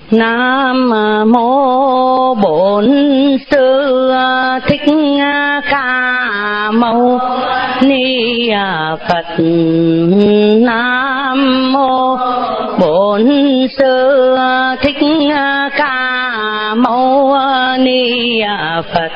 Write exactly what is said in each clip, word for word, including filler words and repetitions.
Nam mô Bổn Sư Thích Ca Mâu Ni Phật. Nam mô Bổn Sư Thích Ca Mâu Ni Phật.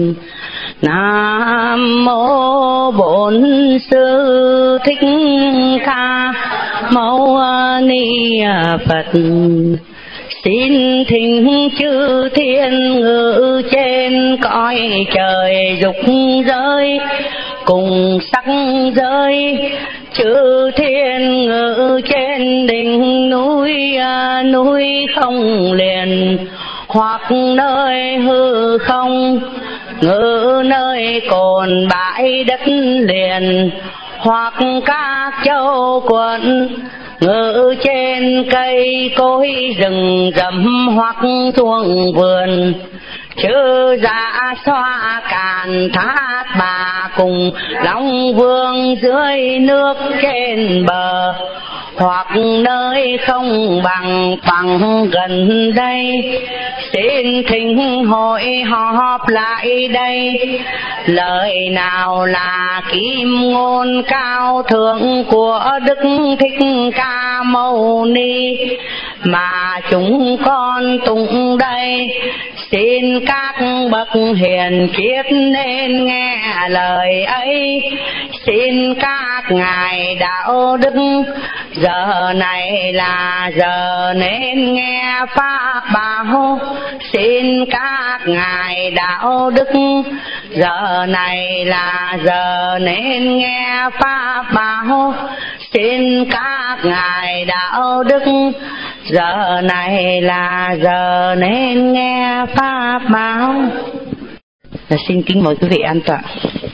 Nam mô Bổn Sư Thích Ca Mâu Ni Phật. Xin thỉnh chư thiên ngự trên cõi trời dục giới cùng sắc giới, chư thiên ngự trên đỉnh núi núi không liền, hoặc nơi hư không ngự nơi cồn bãi đất liền, hoặc các châu quận ngự trên cây cối rừng rậm, hoặc thuồng vườn chư dạ xoa càn thác bà cùng long vương dưới nước trên bờ, hoặc nơi không bằng phẳng gần đây. Xin thỉnh hội họp lại đây, lời nào là kim ngôn cao thượng của Đức Thích Ca Mâu Ni mà chúng con tụng đây. Xin các bậc hiền triết nên nghe lời ấy. Xin các ngài đạo đức giờ này là giờ nên nghe pháp bảo. Xin các ngài đạo đức giờ này là giờ nên nghe pháp bảo. Xin các ngài đạo đức giờ này là giờ nên nghe pháp bảo. Và xin kính mời quý vị an tọa.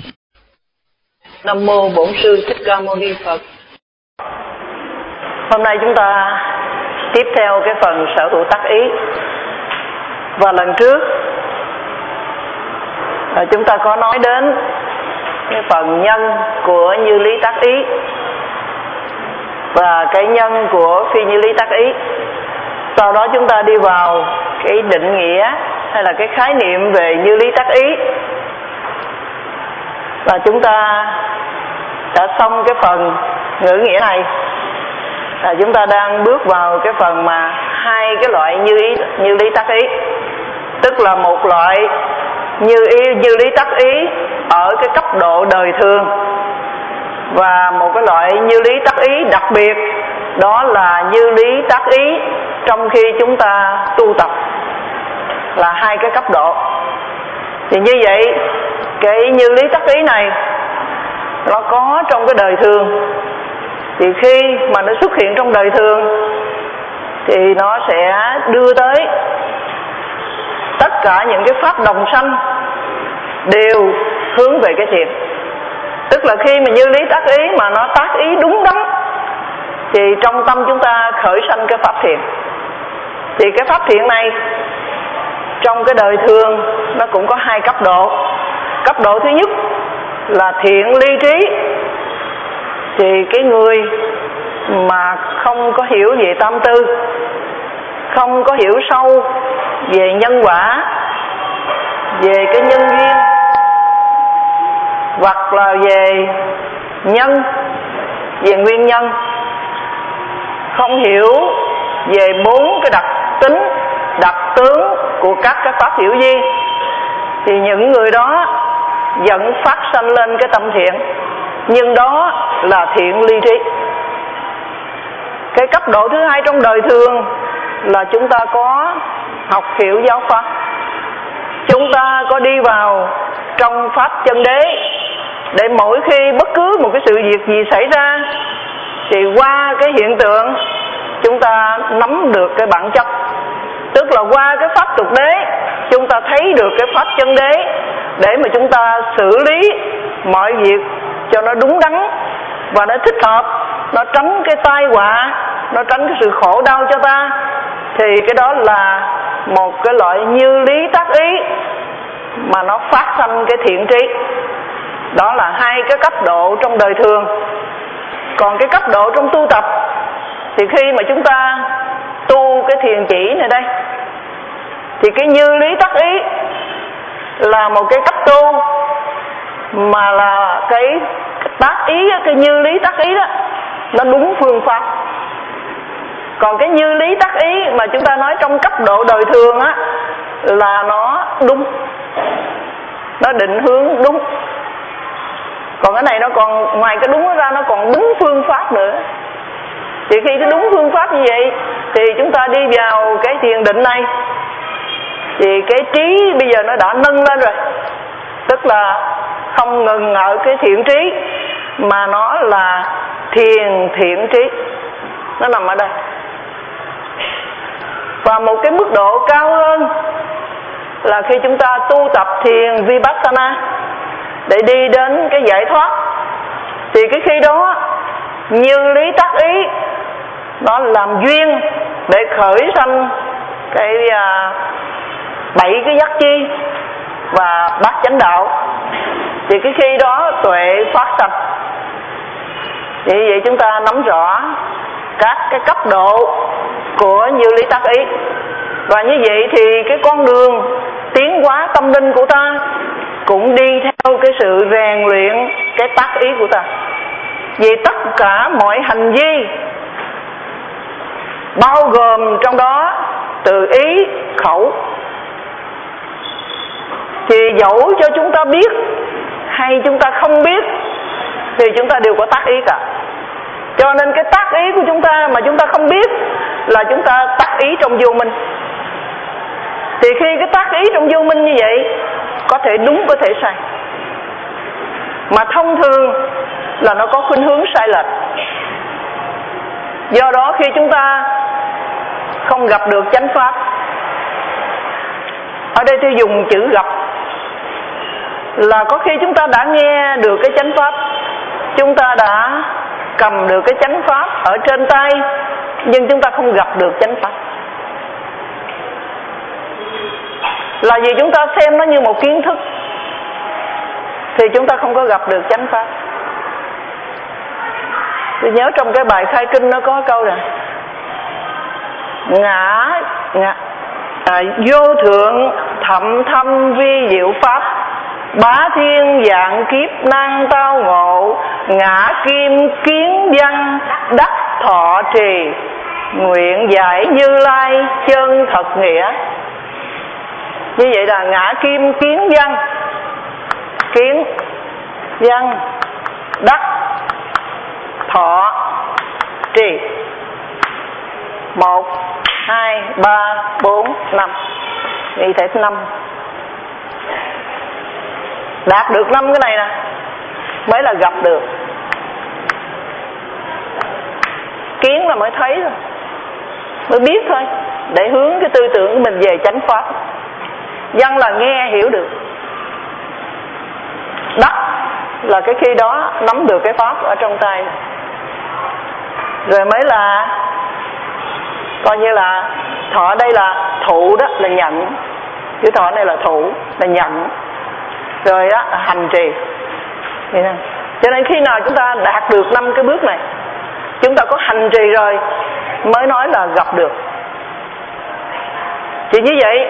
Nam mô Bổn Sư Thích Ca Mâu Ni Phật. Hôm nay chúng ta tiếp theo cái phần sở hữu tác ý. Và lần trước chúng ta có nói đến cái phần nhân của như lý tác ý và cái nhân của phi như lý tác ý. Sau đó chúng ta đi vào cái định nghĩa hay là cái khái niệm về như lý tác ý. Và chúng ta đã xong cái phần ngữ nghĩa này. À, chúng ta đang bước vào cái phần mà hai cái loại như ý như lý tác ý, tức là một loại như ý như lý tác ý ở cái cấp độ đời thường, và một cái loại như lý tác ý đặc biệt, đó là như lý tác ý trong khi chúng ta tu tập, là hai cái cấp độ. Thì như vậy cái như lý tác ý này nó có trong cái đời thường, thì khi mà nó xuất hiện trong đời thường thì nó sẽ đưa tới tất cả những cái pháp đồng sanh đều hướng về cái thiện. Tức là khi mà như lý tác ý mà nó tác ý đúng đắn thì trong tâm chúng ta khởi sanh cái pháp thiện. Thì cái pháp thiện này trong cái đời thường nó cũng có hai cấp độ. Cấp độ thứ nhất là thiện ly trí. Thì cái người mà không có hiểu về tam tư, không có hiểu sâu về nhân quả, về cái nhân duyên, hoặc là về nhân, về nguyên nhân, không hiểu về bốn cái đặc tính, đặc tướng của các cái pháp hiểu vi, thì những người đó vẫn phát sanh lên cái tâm thiện, nhưng đó là thiện ly trí. Cái cấp độ thứ hai trong đời thường là chúng ta có học hiểu giáo pháp, chúng ta có đi vào trong pháp chân đế, để mỗi khi bất cứ một cái sự việc gì xảy ra thì qua cái hiện tượng chúng ta nắm được cái bản chất. Tức là qua cái pháp tục đế chúng ta thấy được cái pháp chân đế, để mà chúng ta xử lý mọi việc cho nó đúng đắn và nó thích hợp, nó tránh cái tai họa, nó tránh cái sự khổ đau cho ta. Thì cái đó là một cái loại như lý tác ý mà nó phát sanh cái thiện trí. Đó là hai cái cấp độ trong đời thường. Còn cái cấp độ trong tu tập thì khi mà chúng ta tu cái cái thiền chỉ này đây. Thì cái như lý tác ý là một cái cách tu mà là cái tác ý, cái như lý tác ý đó nó đúng phương pháp. Còn cái như lý tác ý mà chúng ta nói trong cấp độ đời thường á là nó đúng, nó định hướng đúng. Còn cái này nó còn ngoài cái đúng ra nó còn đúng phương pháp nữa. Thì khi cái đúng phương pháp như vậy thì chúng ta đi vào cái thiền định này thì cái trí bây giờ nó đã nâng lên rồi. Tức là không ngừng ở cái thiện trí mà nó là thiền thiện trí, nó nằm ở đây. Và một cái mức độ cao hơn là khi chúng ta tu tập thiền Vipassana để đi đến cái giải thoát, thì cái khi đó như lý tác ý nó làm duyên để khởi sanh cái uh, bảy cái giác chi và bát chánh đạo. Thì cái khi đó tuệ phát sanh. Vì vậy chúng ta nắm rõ các cái cấp độ của như lý tác ý. Và như vậy thì cái con đường tiến hóa tâm linh của ta cũng đi theo cái sự rèn luyện cái tác ý của ta. Vì tất cả mọi hành vi bao gồm trong đó từ ý, khẩu, thì dẫu cho chúng ta biết hay chúng ta không biết thì chúng ta đều có tác ý cả. Cho nên cái tác ý của chúng ta mà chúng ta không biết là chúng ta tác ý trong vô minh. Thì khi cái tác ý trong vô minh như vậy có thể đúng có thể sai, mà thông thường là nó có khuynh hướng sai lệch. Do đó khi chúng ta không gặp được chánh pháp, ở đây tôi dùng chữ gặp, là có khi chúng ta đã nghe được cái chánh pháp, chúng ta đã cầm được cái chánh pháp ở trên tay, nhưng chúng ta không gặp được chánh pháp. Là vì chúng ta xem nó như một kiến thức thì chúng ta không có gặp được chánh pháp. Tôi nhớ trong cái bài khai kinh nó có câu này: ngã, ngã à, vô thượng thậm thâm vi diệu pháp, bá thiên dạng kiếp năng tao ngộ, ngã kim kiến văn đắc thọ trì, nguyện giải Như Lai chân thật nghĩa. Như vậy là ngã kim kiến văn, kiến văn đắc thọ trì. Một, hai, ba, bốn, năm. Nghĩ thể năm. Đạt được năm cái này nè mới là gặp được. Kiến là mới thấy thôi, mới biết thôi, để hướng cái tư tưởng của mình về chánh pháp. Văn là nghe hiểu được. Đắc là cái khi đó nắm được cái pháp ở trong tay, rồi mới là coi như là thọ. Đây là thụ, đó là nhận. Chữ thọ này là thụ, là nhận. Rồi đó là hành trì. Cho nên khi nào chúng ta đạt được năm cái bước này, chúng ta có hành trì rồi mới nói là gặp được. Thì như vậy,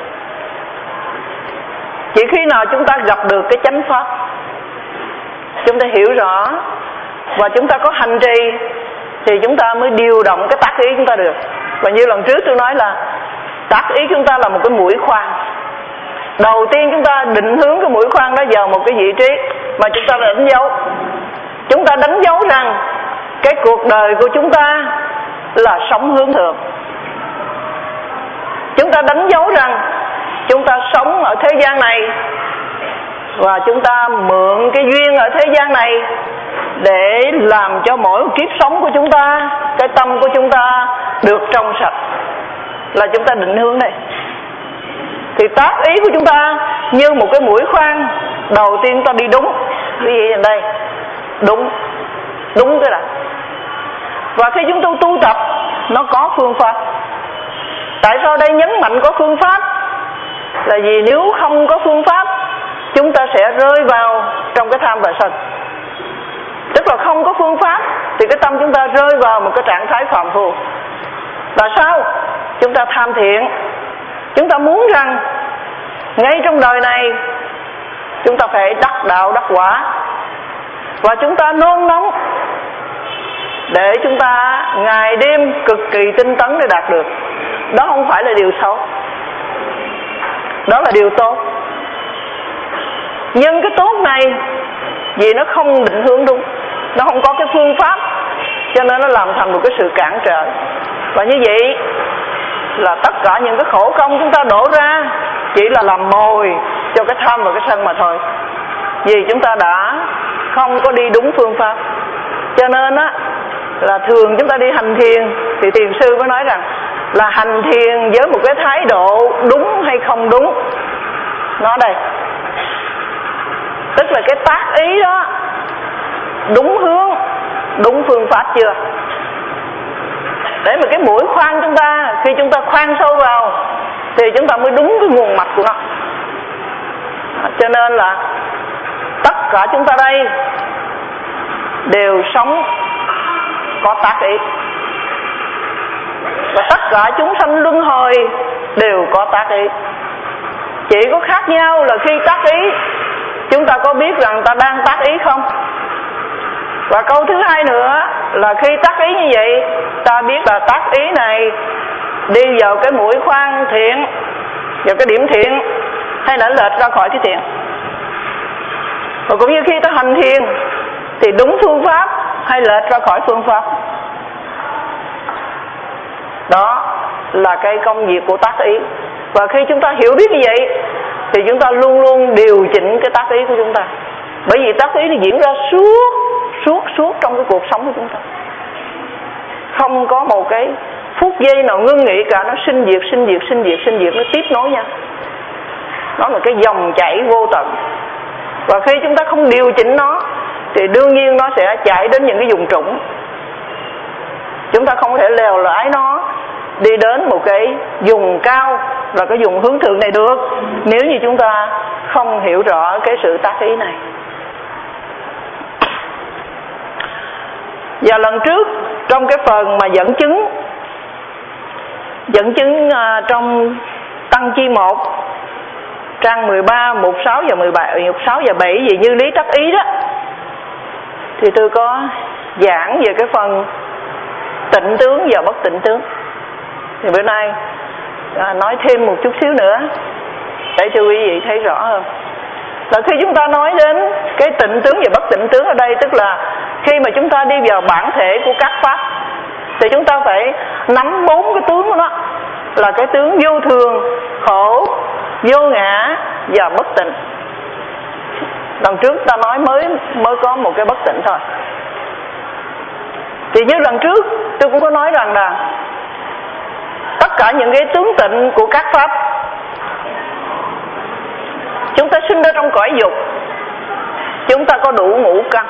chỉ khi nào chúng ta gặp được cái chánh pháp, chúng ta hiểu rõ và chúng ta có hành trì, thì chúng ta mới điều động cái tác ý chúng ta được. Và như lần trước tôi nói là tác ý chúng ta là một cái mũi khoan. Đầu tiên chúng ta định hướng cái mũi khoan đó vào một cái vị trí mà chúng ta đánh dấu. Chúng ta đánh dấu rằng cái cuộc đời của chúng ta là sống hướng thượng. Chúng ta đánh dấu rằng chúng ta sống ở thế gian này và chúng ta mượn cái duyên ở thế gian này để làm cho mỗi kiếp sống của chúng ta, cái tâm của chúng ta được trong sạch. Là chúng ta định hướng đây. Thì tác ý của chúng ta như một cái mũi khoan, đầu tiên chúng ta đi đúng. Ví dụ đây, đúng, đúng cái này. Và khi chúng tôi tu tập, nó có phương pháp. Tại sao đây nhấn mạnh có phương pháp? Là vì nếu không có phương pháp, chúng ta sẽ rơi vào trong cái tham và sân. Tức là không có phương pháp thì cái tâm chúng ta rơi vào một cái trạng thái phàm phu. Là sao? chúng ta tham thiện, chúng ta muốn rằng ngay trong đời này chúng ta phải đắc đạo đắc quả, và chúng ta nôn nóng để chúng ta ngày đêm cực kỳ tinh tấn để đạt được. Đó không phải là điều xấu, đó là điều tốt. Nhưng cái tốt này vì nó không định hướng đúng, nó không có cái phương pháp, cho nên nó làm thành một cái sự cản trở. Và như vậy là tất cả những cái khổ công chúng ta đổ ra chỉ là làm mồi cho cái tham và cái sân mà thôi. Vì chúng ta đã không có đi đúng phương pháp. Cho nên á là thường chúng ta đi hành thiền thì thiền sư mới nói rằng là hành thiền với một cái thái độ đúng hay không đúng. Nó đây, tức là cái tác ý đó đúng hướng, đúng phương pháp chưa, để mà cái mũi khoan chúng ta khi chúng ta khoan sâu vào thì chúng ta mới đúng cái nguồn mạch của nó. Cho nên là tất cả chúng ta đây đều sống có tác ý, và tất cả chúng sanh luân hồi đều có tác ý. Chỉ có khác nhau là khi tác ý chúng ta có biết rằng ta đang tác ý không. Và câu thứ hai nữa là khi tác ý như vậy, ta biết là tác ý này đi vào cái mũi khoan thiện, vào cái điểm thiện, hay là lệch ra khỏi cái thiện. Và cũng như khi ta hành thiền thì đúng phương pháp hay lệch ra khỏi phương pháp. Đó là cái công việc của tác ý. Và khi chúng ta hiểu biết như vậy thì chúng ta luôn luôn điều chỉnh cái tác ý của chúng ta. Bởi vì tác ý nó diễn ra suốt suốt suốt trong cái cuộc sống của chúng ta, không có một cái phút giây nào ngưng nghỉ cả. Nó sinh diệt sinh diệt sinh diệt sinh diệt, nó tiếp nối nhau. Nó là cái dòng chảy vô tận. Và khi chúng ta không điều chỉnh nó thì đương nhiên nó sẽ chạy đến những cái vùng trũng. Chúng ta không có thể lèo lái nó đi đến một cái vùng cao là cái vùng hướng thượng này được, nếu như chúng ta không hiểu rõ cái sự tác ý này. Và lần trước trong cái phần mà dẫn chứng Dẫn chứng uh, trong Tăng Chi một trang mười ba, mục sáu và mười bảy, mục sáu và bảy về như lý tác ý đó, thì tôi có giảng về cái phần tịnh tướng và bất tịnh tướng. Thì bữa nay à, nói thêm một chút xíu nữa để cho quý vị thấy rõ hơn. Là khi chúng ta nói đến cái tịnh tướng và bất tịnh tướng ở đây, tức là khi mà chúng ta đi vào bản thể của các pháp thì chúng ta phải nắm bốn cái tướng của nó, là cái tướng vô thường, khổ, vô ngã và bất tịnh. Lần trước ta nói mới mới có một cái bất tịnh thôi. Thì như lần trước tôi cũng có nói rằng là tất cả những cái tướng tịnh của các pháp, chúng ta sinh ra trong cõi dục, chúng ta có đủ ngũ căn.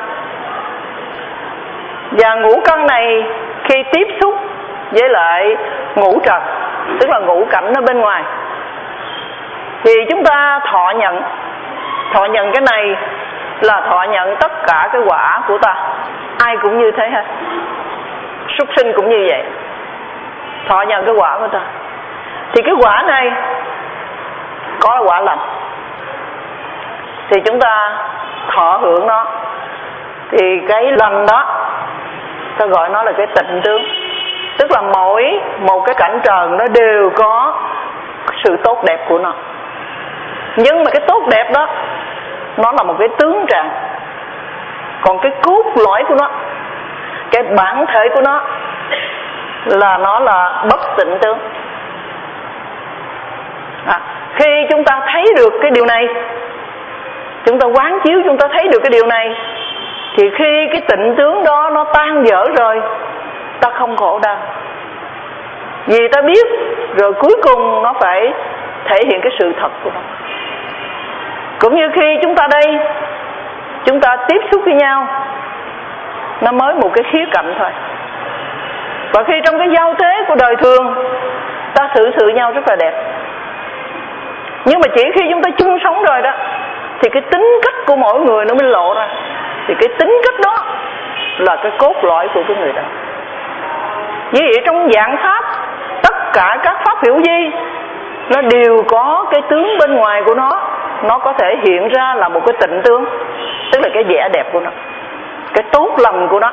Và ngũ căn này khi tiếp xúc với lại ngũ trần, tức là ngũ cảnh ở bên ngoài, thì chúng ta thọ nhận. Thọ nhận cái này là thọ nhận tất cả cái quả của ta. Ai cũng như thế hết, súc sinh cũng như vậy, thọ nhận cái quả của ta. Thì cái quả này có là quả lành, thì chúng ta thọ hưởng nó. Thì cái lành đó ta gọi nó là cái tịnh tướng. Tức là mỗi một cái cảnh trần nó đều có sự tốt đẹp của nó. Nhưng mà cái tốt đẹp đó nó là một cái tướng trạng. Còn cái cốt lõi của nó, cái bản thể của nó là nó là bất tịnh tướng. à, Khi chúng ta thấy được cái điều này, chúng ta quán chiếu, chúng ta thấy được cái điều này, thì khi cái tịnh tướng đó nó tan vỡ rồi, ta không khổ đau. Vì ta biết rồi cuối cùng nó phải thể hiện cái sự thật của nó. Cũng như khi chúng ta đây, chúng ta tiếp xúc với nhau, nó mới một cái khía cạnh thôi. Và khi trong cái giao tế của đời thường, ta xử sự nhau rất là đẹp. Nhưng mà chỉ khi chúng ta chung sống rồi đó, thì cái tính cách của mỗi người nó mới lộ ra. Thì cái tính cách đó là cái cốt lõi của cái người đó. Vì vậy trong dạng pháp, tất cả các pháp hữu vi nó đều có cái tướng bên ngoài của nó, nó có thể hiện ra là một cái tịnh tướng, tức là cái vẻ đẹp của nó, cái tốt lành của nó,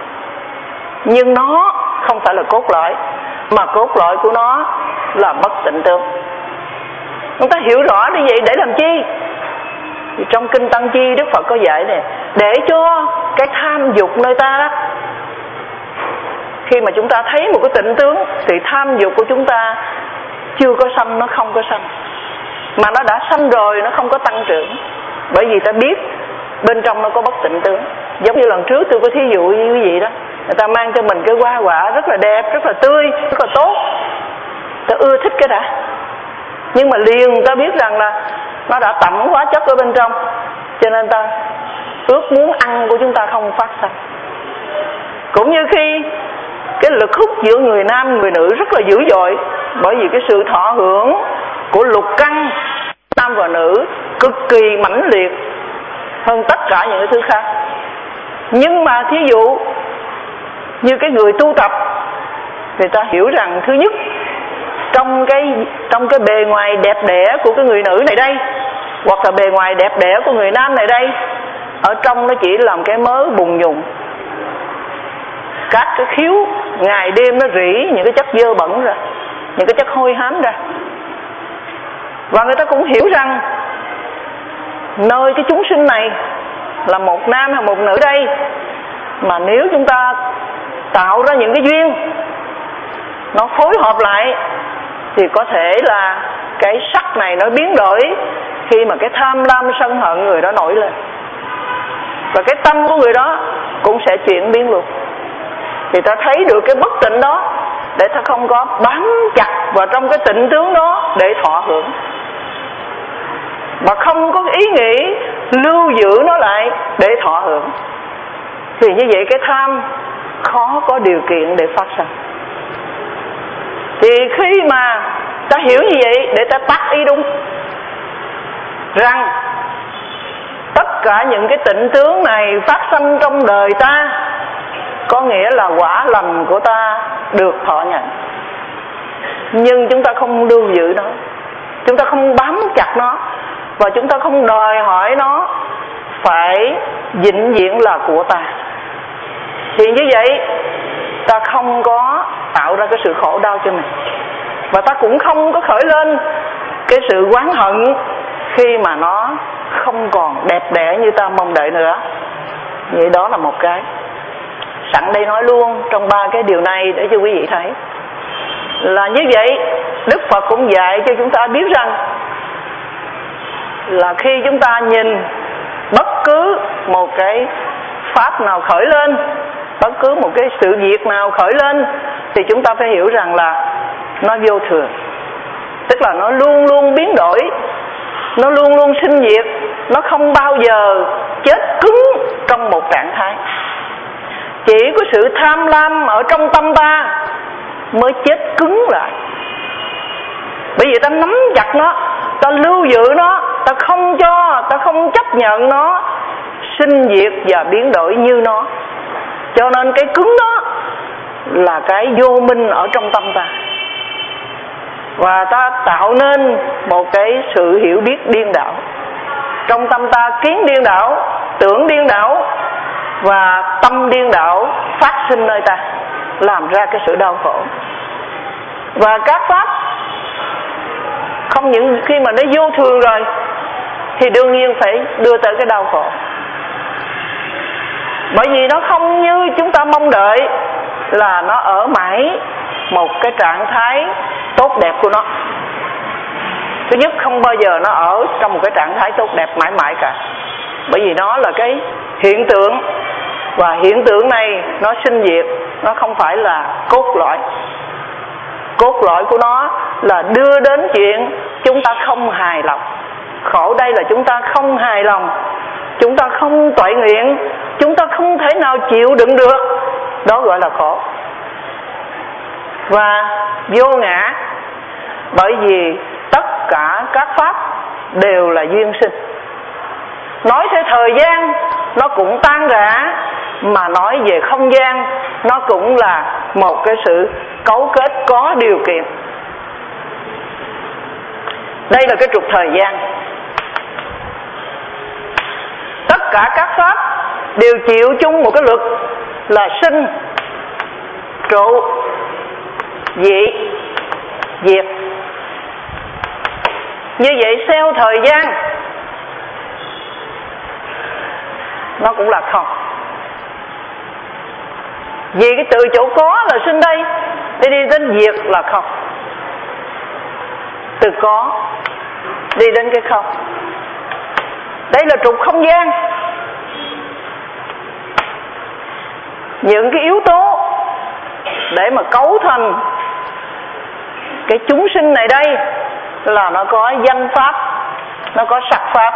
nhưng nó không phải là cốt lõi, mà cốt lõi của nó là bất tịnh tướng. Chúng ta hiểu rõ như vậy để làm chi? Thì trong kinh Tăng Chi Đức Phật có dạy này, để cho cái tham dục nơi ta đó, khi mà chúng ta thấy một cái tịnh tướng thì tham dục của chúng ta chưa có sanh, nó không có sanh, mà nó đã sanh rồi nó không có tăng trưởng, bởi vì ta biết bên trong nó có bất tịnh tướng. Giống như lần trước tôi có thí dụ như quý vị đó, người ta mang cho mình cái hoa quả rất là đẹp, rất là tươi, rất là tốt, ta ưa thích cái đã, nhưng mà liền ta biết rằng là nó đã tẩm hóa chất ở bên trong, cho nên ta ước muốn ăn của chúng ta không phát sinh. Cũng như khi cái lực hút giữa người nam người nữ rất là dữ dội, bởi vì cái sự thọ hưởng của lục căn nam và nữ cực kỳ mãnh liệt hơn tất cả những cái thứ khác. Nhưng mà thí dụ như cái người tu tập thì ta hiểu rằng thứ nhất, trong cái trong cái bề ngoài đẹp đẽ của cái người nữ này đây, hoặc là bề ngoài đẹp đẽ của người nam này đây, ở trong nó chỉ làm cái mớ bùn nhùn, các cái khiếu ngày đêm nó rỉ những cái chất dơ bẩn ra, những cái chất hôi hám ra. Và người ta cũng hiểu rằng nơi cái chúng sinh này là một nam hay một nữ đây, mà nếu chúng ta tạo ra những cái duyên nó phối hợp lại thì có thể là cái sắc này nó biến đổi, khi mà cái tham lam sân hận người đó nổi lên, và cái tâm của người đó cũng sẽ chuyển biến luôn. Thì ta thấy được cái bất tịnh đó để ta không có bám chặt vào trong cái tịnh tướng đó để thọ hưởng, mà không có ý nghĩ lưu giữ nó lại để thọ hưởng, thì như vậy cái tham khó có điều kiện để phát sinh. Thì khi mà ta hiểu như vậy để ta tác ý đúng rằng tất cả những cái tịnh tướng này phát sinh trong đời ta, có nghĩa là quả lành của ta được thọ nhận, nhưng chúng ta không lưu giữ nó, chúng ta không bám chặt nó, và chúng ta không đòi hỏi nó phải vĩnh viễn là của ta. Thì như vậy ta không có tạo ra cái sự khổ đau cho mình, và ta cũng không có khởi lên cái sự oán hận khi mà nó không còn đẹp đẽ như ta mong đợi nữa. Vậy đó là một cái. Sẵn đây nói luôn trong ba cái điều này để cho quý vị thấy là như vậy. Đức Phật cũng dạy cho chúng ta biết rằng là khi chúng ta nhìn bất cứ một cái pháp nào khởi lên, bất cứ một cái sự việc nào khởi lên, thì chúng ta phải hiểu rằng là nó vô thường, tức là nó luôn luôn biến đổi, nó luôn luôn sinh diệt, nó không bao giờ chết cứng trong một trạng thái. Chỉ có sự tham lam ở trong tâm ta mới chết cứng lại, bởi vì ta nắm chặt nó, ta lưu giữ nó, ta không cho, ta không chấp nhận nó sinh diệt và biến đổi như nó. Cho nên cái cứng đó là cái vô minh ở trong tâm ta, và ta tạo nên một cái sự hiểu biết điên đảo. Trong tâm ta kiến điên đảo, tưởng điên đảo và tâm điên đảo phát sinh nơi ta, làm ra cái sự đau khổ. Và các pháp không những khi mà nó vô thường rồi thì đương nhiên phải đưa tới cái đau khổ, bởi vì nó không như chúng ta mong đợi là nó ở mãi một cái trạng thái tốt đẹp của nó. Thứ nhất, không bao giờ nó ở trong một cái trạng thái tốt đẹp mãi mãi cả, bởi vì nó là cái hiện tượng, và hiện tượng này nó sinh diệt, nó không phải là cốt lõi. Cốt lõi của nó là đưa đến chuyện chúng ta không hài lòng. Khổ đây là chúng ta không hài lòng, chúng ta không toại nguyện, chúng ta không thể nào chịu đựng được, đó gọi là khổ. Và vô ngã, bởi vì tất cả các pháp đều là duyên sinh. Nói theo thời gian nó cũng tan rã, mà nói về không gian nó cũng là một cái sự cấu kết có điều kiện. Đây là cái trục thời gian. Tất cả các pháp đều chịu chung một cái luật là sinh, trụ, dị, diệt. Như vậy theo thời gian nó cũng là không. Vì cái từ chỗ có là sinh đây, đi đi đến diệt là không. Từ có đi đến cái không. Đây là trục không gian. Những cái yếu tố để mà cấu thành cái chúng sinh này đây là nó có danh pháp, nó có sắc pháp.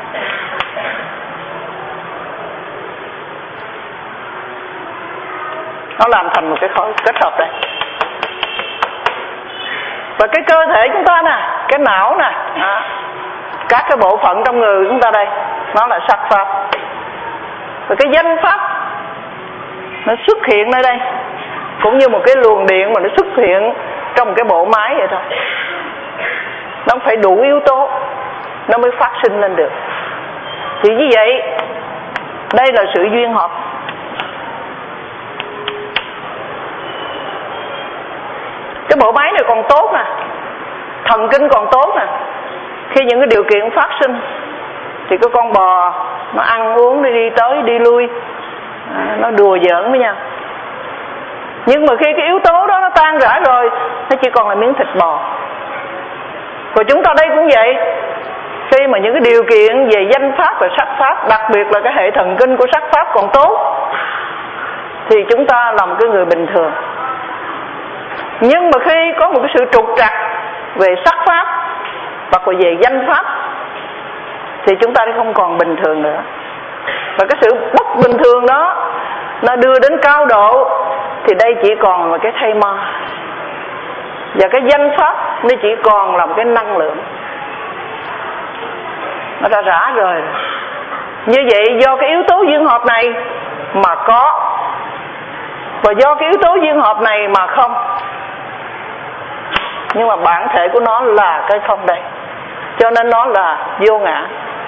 Nó làm thành một cái khối kết hợp đây. Và cái cơ thể chúng ta nè, cái não nè, đó, các cái bộ phận trong người chúng ta đây, nó là sắc pháp. Và cái danh pháp nó xuất hiện nơi đây, cũng như một cái luồng điện mà nó xuất hiện trong một cái bộ máy vậy thôi. Nó phải đủ yếu tố nó mới phát sinh lên được. Thì như vậy, đây là sự duyên hợp. Cái bộ máy này còn tốt nè, thần kinh còn tốt nè. Khi những cái điều kiện phát sinh thì cái con bò nó ăn uống, đi đi tới đi lui, à, nó đùa giỡn với nhau. Nhưng mà khi cái yếu tố đó nó tan rã rồi, nó chỉ còn là miếng thịt bò. Và chúng ta đây cũng vậy. Khi mà những cái điều kiện về danh pháp và sắc pháp, đặc biệt là cái hệ thần kinh của sắc pháp còn tốt, thì chúng ta là một cái người bình thường. Nhưng mà khi có một cái sự trục trặc về sắc pháp hoặc là về danh pháp thì chúng ta không còn bình thường nữa. Và cái sự bất bình thường đó nó đưa đến cao độ thì đây chỉ còn là cái thây ma. Và cái danh pháp nó chỉ còn là một cái năng lượng. Nó đã rã rời. Như vậy do cái yếu tố duyên hợp này mà có, và do cái yếu tố duyên hợp này mà không. Nhưng mà bản thể của nó là cái không đây, cho nên nó là vô ngã.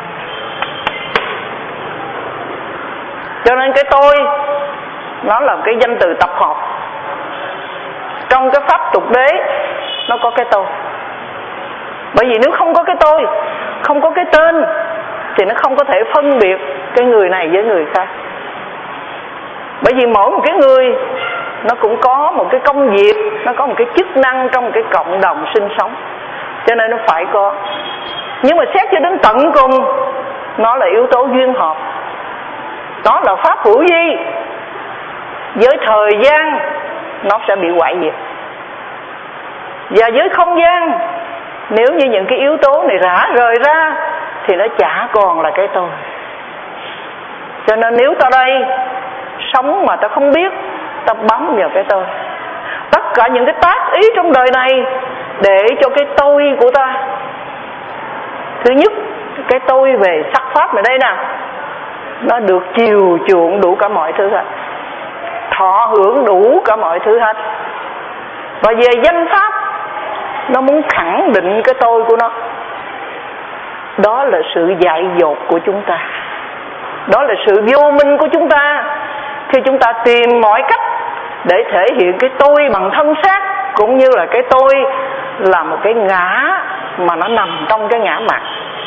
Cho nên cái tôi nó là cái danh từ tập hợp. Trong cái pháp tục đế nó có cái tôi. Bởi vì nếu không có cái tôi, không có cái tên, thì nó không có thể phân biệt cái người này với người khác. Bởi vì mỗi một cái người nó cũng có một cái công việc, nó có một cái chức năng trong một cái cộng đồng sinh sống, cho nên nó phải có. Nhưng mà xét cho đến tận cùng, nó là yếu tố duyên hợp. Nó là pháp hữu vi. Với thời gian nó sẽ bị hoại diệt. Và với không gian, nếu như những cái yếu tố này rã rời ra thì nó chả còn là cái tôi. Cho nên nếu ta đây sống mà ta không biết, ta bám vào cái tôi. Tất cả những cái tác ý trong đời này để cho cái tôi của ta, thứ nhất, cái tôi về sắc pháp này đây nè, nó được chiều chuộng đủ cả mọi thứ hết, thọ hưởng đủ cả mọi thứ hết. Và về danh pháp, nó muốn khẳng định cái tôi của nó. Đó là sự dại dột của chúng ta, đó là sự vô minh của chúng ta. Khi chúng ta tìm mọi cách để thể hiện cái tôi bằng thân xác, cũng như là cái tôi là một cái ngã mà nó nằm trong cái ngã mạn.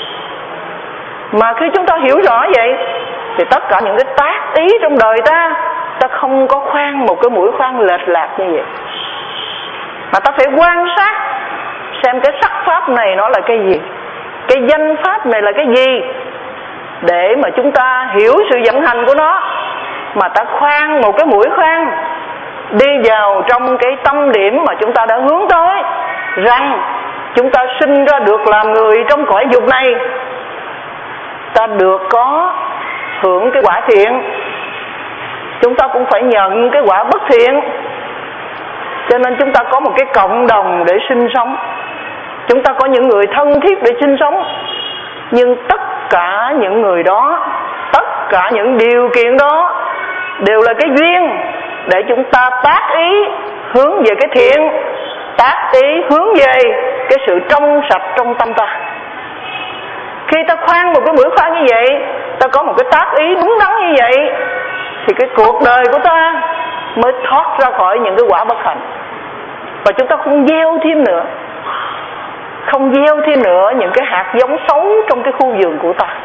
Mà khi chúng ta hiểu rõ vậy thì tất cả những cái tác ý trong đời ta, ta không có khoan một cái mũi khoan lệch lạc như vậy, mà ta phải quan sát xem cái sắc pháp này nó là cái gì, cái danh pháp này là cái gì, để mà chúng ta hiểu sự vận hành của nó, mà ta khoan một cái mũi khoan đi vào trong cái tâm điểm mà chúng ta đã hướng tới, rằng chúng ta sinh ra được làm người trong cõi dục này, ta được có hưởng cái quả thiện, chúng ta cũng phải nhận cái quả bất thiện. Cho nên chúng ta có một cái cộng đồng để sinh sống, chúng ta có những người thân thiết để sinh sống. Nhưng tất cả những người đó, tất cả những điều kiện đó đều là cái duyên để chúng ta tác ý hướng về cái thiện, tác ý hướng về cái sự trong sạch trong tâm ta. Khi ta khoan một cái mũi khoan như vậy, ta có một cái tác ý đúng đắn như vậy, thì cái cuộc đời của ta mới thoát ra khỏi những cái quả bất hạnh. Và chúng ta không gieo thêm nữa, không gieo thêm nữa những cái hạt giống xấu trong cái khu vườn của ta.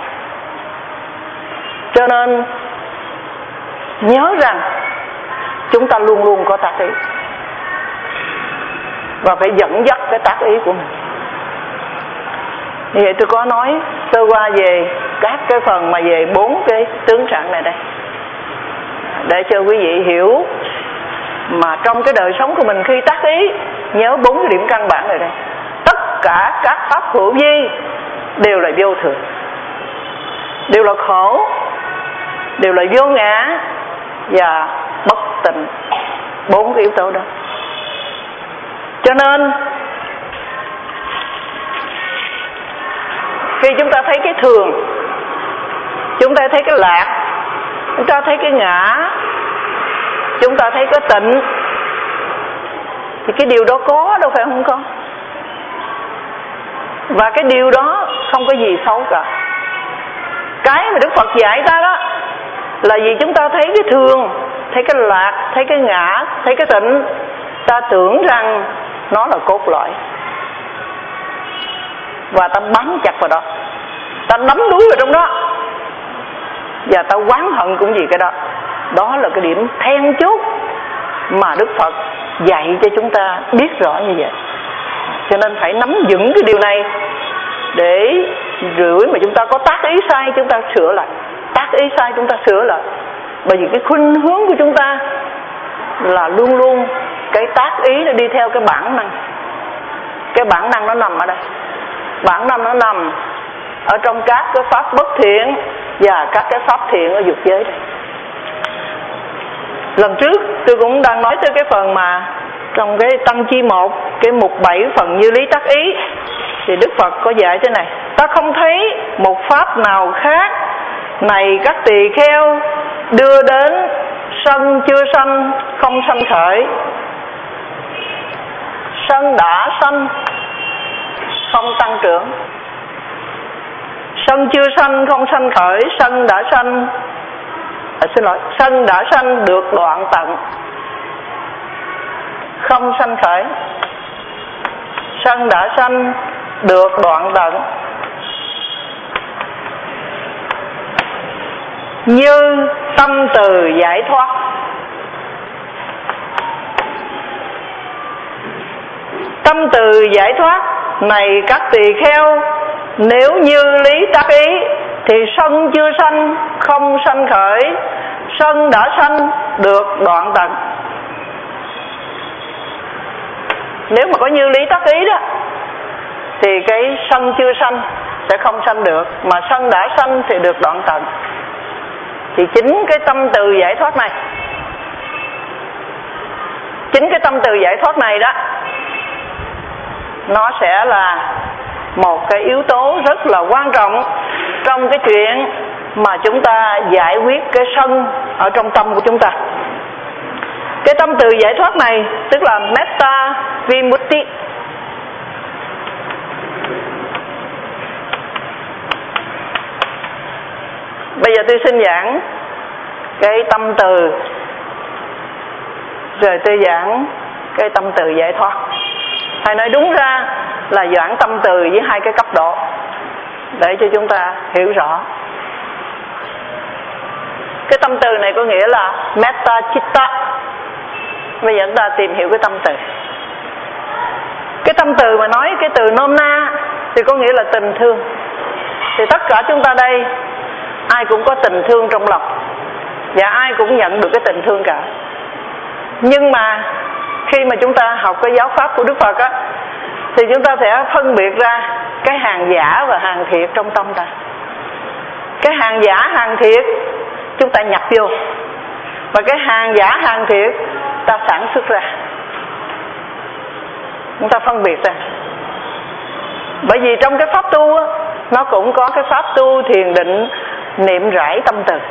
Cho nên nhớ rằng chúng ta luôn luôn có tác ý, và phải dẫn dắt cái tác ý của mình. Như vậy tôi có nói sơ qua về các cái phần mà về bốn cái tướng trạng này đây, để cho quý vị hiểu mà trong cái đời sống của mình khi tác ý, nhớ bốn cái điểm căn bản này đây. Tất cả các pháp hữu vi đều là vô thường, đều là khổ, đều là vô ngã và bất tịnh. Bốn cái yếu tố đó. Cho nên khi chúng ta thấy cái thường, chúng ta thấy cái lạc, chúng ta thấy cái ngã, chúng ta thấy cái tịnh, thì cái điều đó có đâu phải không có. Và cái điều đó không có gì xấu cả. Cái mà Đức Phật dạy ta đó là vì chúng ta thấy cái thường, thấy cái lạc, thấy cái ngã, thấy cái tịnh, ta tưởng rằng nó là cốt lõi, và ta bám chặt vào đó, ta đắm đuối vào trong đó, và ta oán hận cũng vì cái đó. Đó là cái điểm then chốt mà Đức Phật dạy cho chúng ta biết rõ như vậy. Cho nên phải nắm vững cái điều này, để rủi mà chúng ta có tác ý sai chúng ta sửa lại, tác ý sai chúng ta sửa lại. Bởi vì cái khuynh hướng của chúng ta là luôn luôn cái tác ý nó đi theo cái bản năng. Cái bản năng nó nằm ở đây. Bản năng nó nằm ở trong các cái pháp bất thiện và các cái pháp thiện ở dục giới đây. Lần trước tôi cũng đang nói tới cái phần mà trong cái Tăng Chi một, cái mục bảy phần như lý tác ý, thì Đức Phật có dạy thế này: ta không thấy một pháp nào khác này các tỳ kheo đưa đến sân chưa sanh không sanh khởi, sân đã sanh không tăng trưởng. Sân chưa sanh không sanh khởi, sân đã sanh à, xin lỗi, sân đã sanh được đoạn tận, không sanh khởi. Sân đã sanh được đoạn tận, như tâm từ giải thoát. Tâm từ giải thoát này các tỳ kheo, nếu như lý tác ý thì sân chưa sanh không sanh khởi, sân đã sanh được đoạn tận. Nếu mà có như lý tác ý đó thì cái sân chưa sanh sẽ không sanh được, mà sân đã sanh thì được đoạn tận. Thì chính cái tâm từ giải thoát này, chính cái tâm từ giải thoát này đó, nó sẽ là một cái yếu tố rất là quan trọng trong cái chuyện mà chúng ta giải quyết cái sân ở trong tâm của chúng ta. Cái tâm từ giải thoát này tức là Metta Vimutti. Bây giờ tôi xin giảng cái tâm từ, rồi tôi giảng cái tâm từ giải thoát. Hay nói đúng ra là giảng tâm từ với hai cái cấp độ, để cho chúng ta hiểu rõ. Cái tâm từ này có nghĩa là Metta Chitta. Bây giờ chúng ta tìm hiểu cái tâm từ. Cái tâm từ mà nói cái từ nôm na thì có nghĩa là tình thương. Thì tất cả chúng ta đây ai cũng có tình thương trong lòng, và ai cũng nhận được cái tình thương cả. Nhưng mà khi mà chúng ta học cái giáo pháp của Đức Phật á, thì chúng ta sẽ phân biệt ra cái hàng giả và hàng thiệt trong tâm ta. Cái hàng giả hàng thiệt chúng ta nhập vô, và cái hàng giả hàng thiệt ta sản xuất ra. Chúng ta phân biệt ra. Bởi vì trong cái pháp tu á, nó cũng có cái pháp tu thiền định niệm rải tâm từ.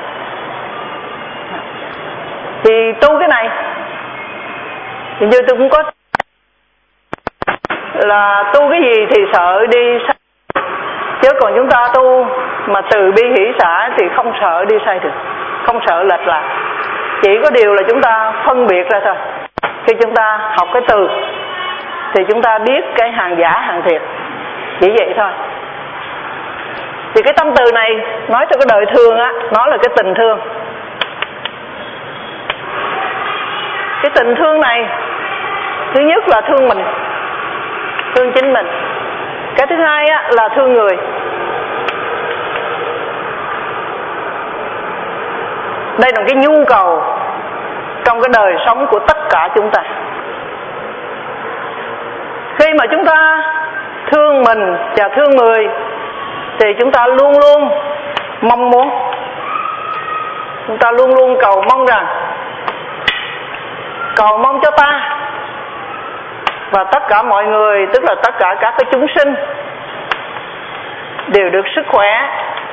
Thì tu cái này thì như tôi cũng có là tu cái gì thì sợ đi sai, chứ còn chúng ta tu mà từ bi hỷ xả thì không sợ đi sai được, không sợ lệch lạc. Chỉ có điều là chúng ta phân biệt ra thôi. Khi chúng ta học cái từ thì chúng ta biết cái hàng giả hàng thiệt, chỉ vậy thôi. Thì cái tâm từ này nói cho cái đời thương á, nó là cái tình thương. Cái tình thương này, thứ nhất là thương mình, thương chính mình. Cái thứ hai á, là thương người. Đây là cái nhu cầu trong cái đời sống của tất cả chúng ta. Khi mà chúng ta thương mình và thương người thì chúng ta luôn luôn mong muốn, chúng ta luôn luôn cầu mong rằng, cầu mong cho ta và tất cả mọi người, tức là tất cả các cái chúng sinh đều được sức khỏe,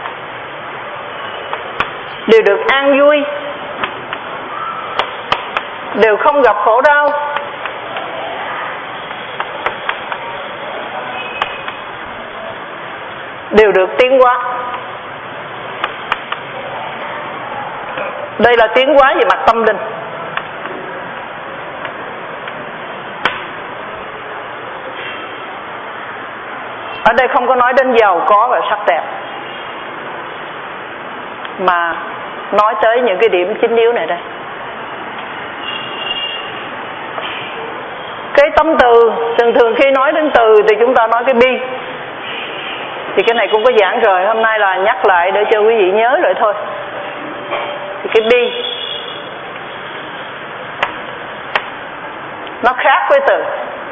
đều được an vui, đều không gặp khổ đau, đều được tiến hóa. Đây là tiến hóa về mặt tâm linh. Ở đây không có nói đến giàu có và sắc đẹp, mà nói tới những cái điểm chính yếu này đây. Cái tâm từ, thường thường khi nói đến từ thì chúng ta nói cái bi. Thì cái này cũng có giảng rồi, hôm nay là nhắc lại để cho quý vị nhớ rồi thôi. Thì cái bi nó khác với từ.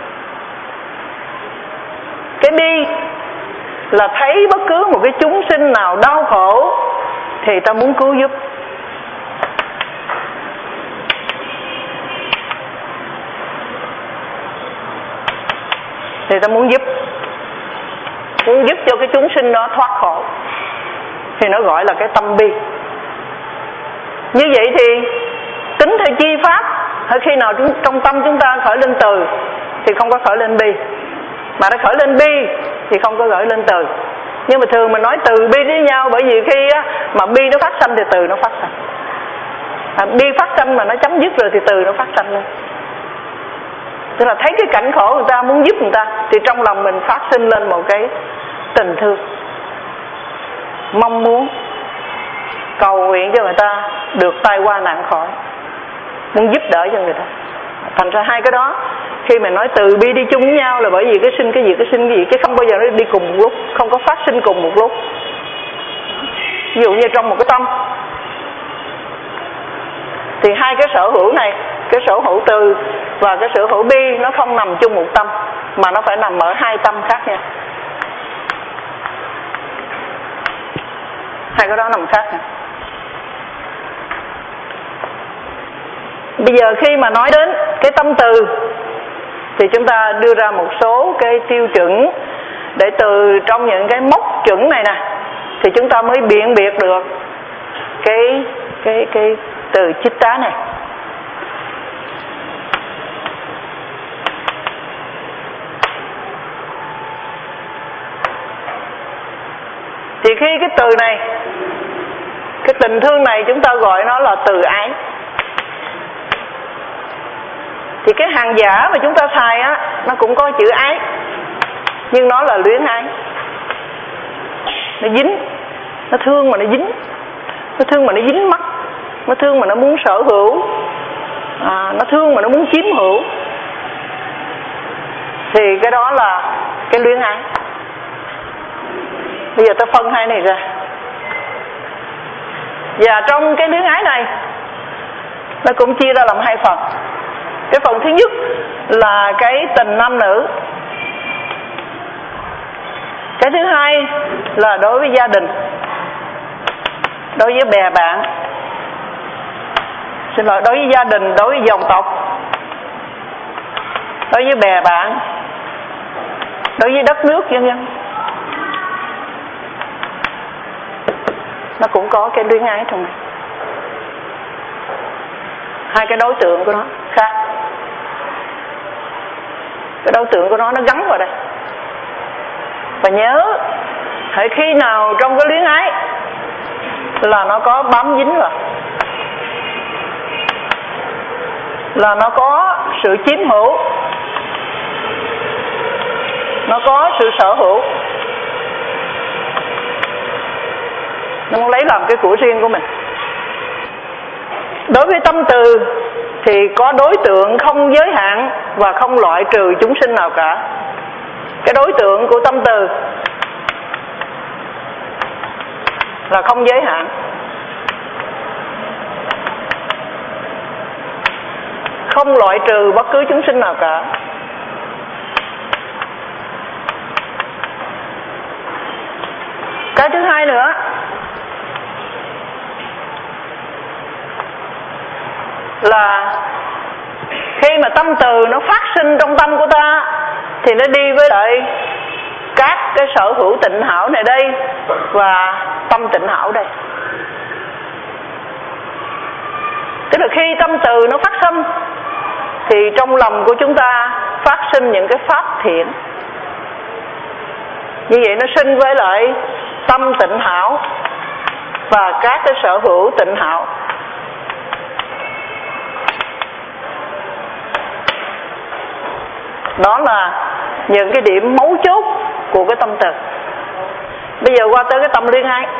Cái bi là thấy bất cứ một cái chúng sinh nào đau khổ thì ta muốn cứu giúp. Thì ta muốn giúp, muốn giúp cho cái chúng sinh đó thoát khổ, thì nó gọi là cái tâm bi. Như vậy thì tính theo chi pháp, hay khi nào chúng, trong tâm chúng ta khởi lên từ thì không có khởi lên bi, mà nó khởi lên bi thì không có khởi lên từ. Nhưng mà thường mình nói từ bi với nhau, bởi vì khi á, mà bi nó phát sanh thì từ nó phát sanh. À, bi phát sanh mà nó chấm dứt rồi thì từ nó phát sanh lên. Tức là thấy cái cảnh khổ người ta muốn giúp người ta, thì trong lòng mình phát sinh lên một cái tình thương, mong muốn cầu nguyện cho người ta được tai qua nạn khỏi, muốn giúp đỡ cho người ta. Thành ra hai cái đó khi mình nói từ bi đi chung với nhau là bởi vì cái sinh cái gì, cái sinh cái gì, cái không bao giờ nó đi cùng một lúc, không có phát sinh cùng một lúc. Ví dụ như trong một cái tâm thì hai cái sở hữu này, cái sở hữu từ và cái sở hữu bi, nó không nằm chung một tâm, mà nó phải nằm ở hai tâm khác nhau. Hai cái đó nằm khác nhau. Bây giờ khi mà nói đến cái tâm từ thì chúng ta đưa ra một số cái tiêu chuẩn, để từ trong những cái mốc chuẩn này nè thì chúng ta mới biện biệt được cái cái cái từ chích tá này. Thì khi cái từ này, cái tình thương này, chúng ta gọi nó là từ ái. Thì cái hàng giả mà chúng ta xài á, nó cũng có chữ ái, nhưng nó là luyến ái. Nó dính, nó thương mà nó dính, nó thương mà nó dính mắt, nó thương mà nó muốn sở hữu, à, nó thương mà nó muốn chiếm hữu. Thì cái đó là cái luyến ái. Bây giờ ta phân hai này ra. Và trong cái luyến ái này, nó cũng chia ra làm hai phần. Cái phần thứ nhất là cái tình nam nữ. Cái thứ hai là đối với gia đình, đối với bè bạn, xin lỗi, đối với gia đình, đối với dòng tộc, đối với bè bạn, đối với đất nước, vân vân. Nó cũng có cái luyến ái trong này. Hai cái đối tượng của nó khác. cái đối tượng của nó nó gắn vào đây. Và nhớ, hễ khi nào trong cái luyến ái là nó có bám dính vào, là nó có sự chiếm hữu, nó có sự sở hữu, nó muốn lấy làm cái của riêng của mình. Đối với tâm từ thì có đối tượng không giới hạn và không loại trừ chúng sinh nào cả. Cái đối tượng của tâm từ là không giới hạn, không loại trừ bất cứ chúng sinh nào cả. Cái thứ hai nữa là khi mà tâm từ nó phát sinh trong tâm của ta thì nó đi với lại các cái sở hữu tịnh hảo này đây và tâm tịnh hảo đây. Tức là khi tâm từ nó phát sinh thì trong lòng của chúng ta phát sinh những cái pháp thiện. Như vậy nó sinh với lại tâm tịnh hảo và các cái sở hữu tịnh hảo. Đó là những cái điểm mấu chốt của cái tâm từ. Bây giờ qua tới cái tâm luyến ái.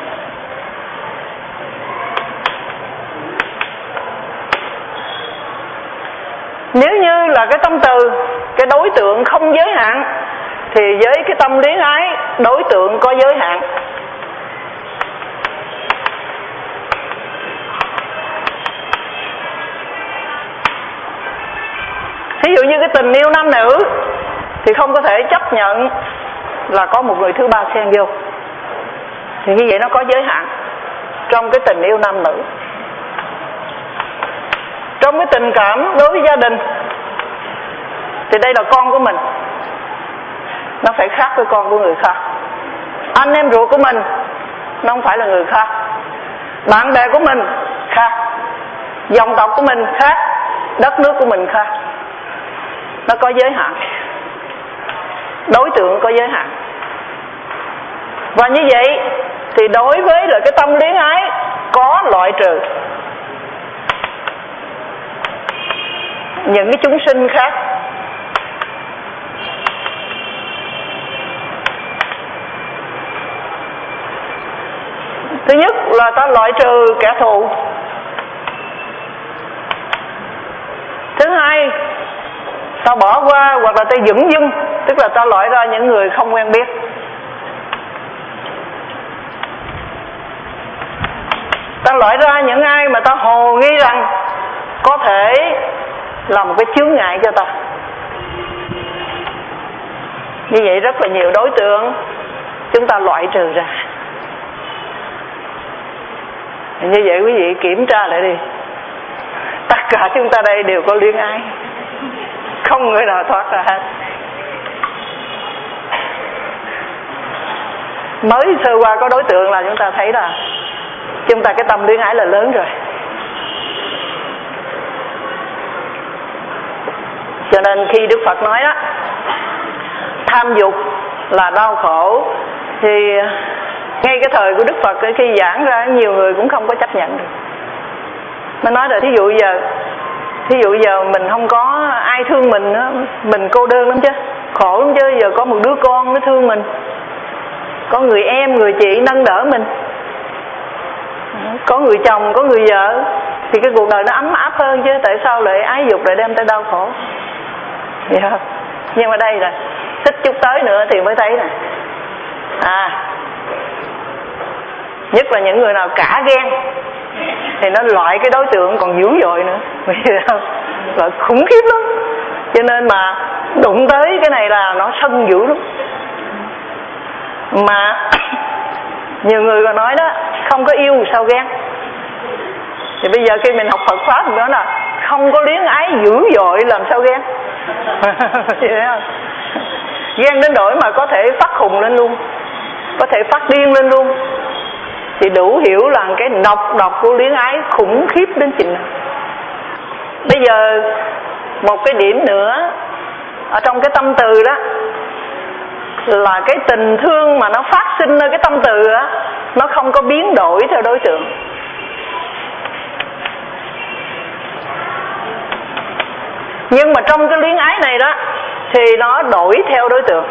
Nếu như là cái tâm từ, cái đối tượng không giới hạn, thì với cái tâm luyến ái, đối tượng có giới hạn. Ví dụ như cái tình yêu nam nữ thì không có thể chấp nhận là có một người thứ ba xen vô. Thì như vậy nó có giới hạn trong cái tình yêu nam nữ. Trong cái tình cảm đối với gia đình thì đây là con của mình, nó phải khác với con của người khác. Anh em ruột của mình nó không phải là người khác. Bạn bè của mình khác, dòng tộc của mình khác, đất nước của mình khác. Nó có giới hạn, đối tượng có giới hạn. Và như vậy thì đối với lại cái tâm luyến ái có loại trừ những cái chúng sinh khác. Thứ nhất là ta loại trừ kẻ thù. Thứ hai, ta bỏ qua hoặc là ta dửng dưng, tức là ta loại ra những người không quen biết. Ta loại ra những ai mà ta hồ nghi rằng có thể là một cái chướng ngại cho ta. Như vậy rất là nhiều đối tượng chúng ta loại trừ ra. Như vậy quý vị kiểm tra lại đi, tất cả chúng ta đây đều có luyến ái, không người nào thoát ra hết. Mới sơ qua có đối tượng là chúng ta thấy là chúng ta cái tâm luyến ái là lớn rồi. Cho nên khi Đức Phật nói đó, tham dục là đau khổ, thì ngay cái thời của Đức Phật khi giảng ra nhiều người cũng không có chấp nhận được. Nó nói là thí dụ giờ thí dụ giờ mình không có ai thương mình nữa, mình cô đơn lắm chứ, khổ lắm chứ. Giờ có một đứa con nó thương mình, có người em, người chị nâng đỡ mình, có người chồng, có người vợ, thì cái cuộc đời nó ấm áp hơn chứ. Tại sao lại ái dục lại đem tới đau khổ? Hiểu không? Nhưng mà đây là thích chút tới nữa thì mới thấy nè. À, nhất là những người nào cả ghen thì nó loại cái đối tượng còn dữ dội nữa, hiểu không? Là khủng khiếp lắm. Cho nên mà đụng tới cái này là nó sân dữ lắm. Mà nhiều người còn nói đó, không có yêu sao ghen. Thì bây giờ khi mình học Phật Pháp mình nói là không có luyến ái dữ dội làm sao ghen. Hiểu không? Ghen đến đổi mà có thể phát khùng lên luôn, có thể phát điên lên luôn, thì đủ hiểu là cái nọc độc của luyến ái khủng khiếp đến chừng nào. Bây giờ một cái điểm nữa ở trong cái tâm từ đó, là cái tình thương mà nó phát sinh ở cái tâm từ á, nó không có biến đổi theo đối tượng. Nhưng mà trong cái luyến ái này đó thì nó đổi theo đối tượng.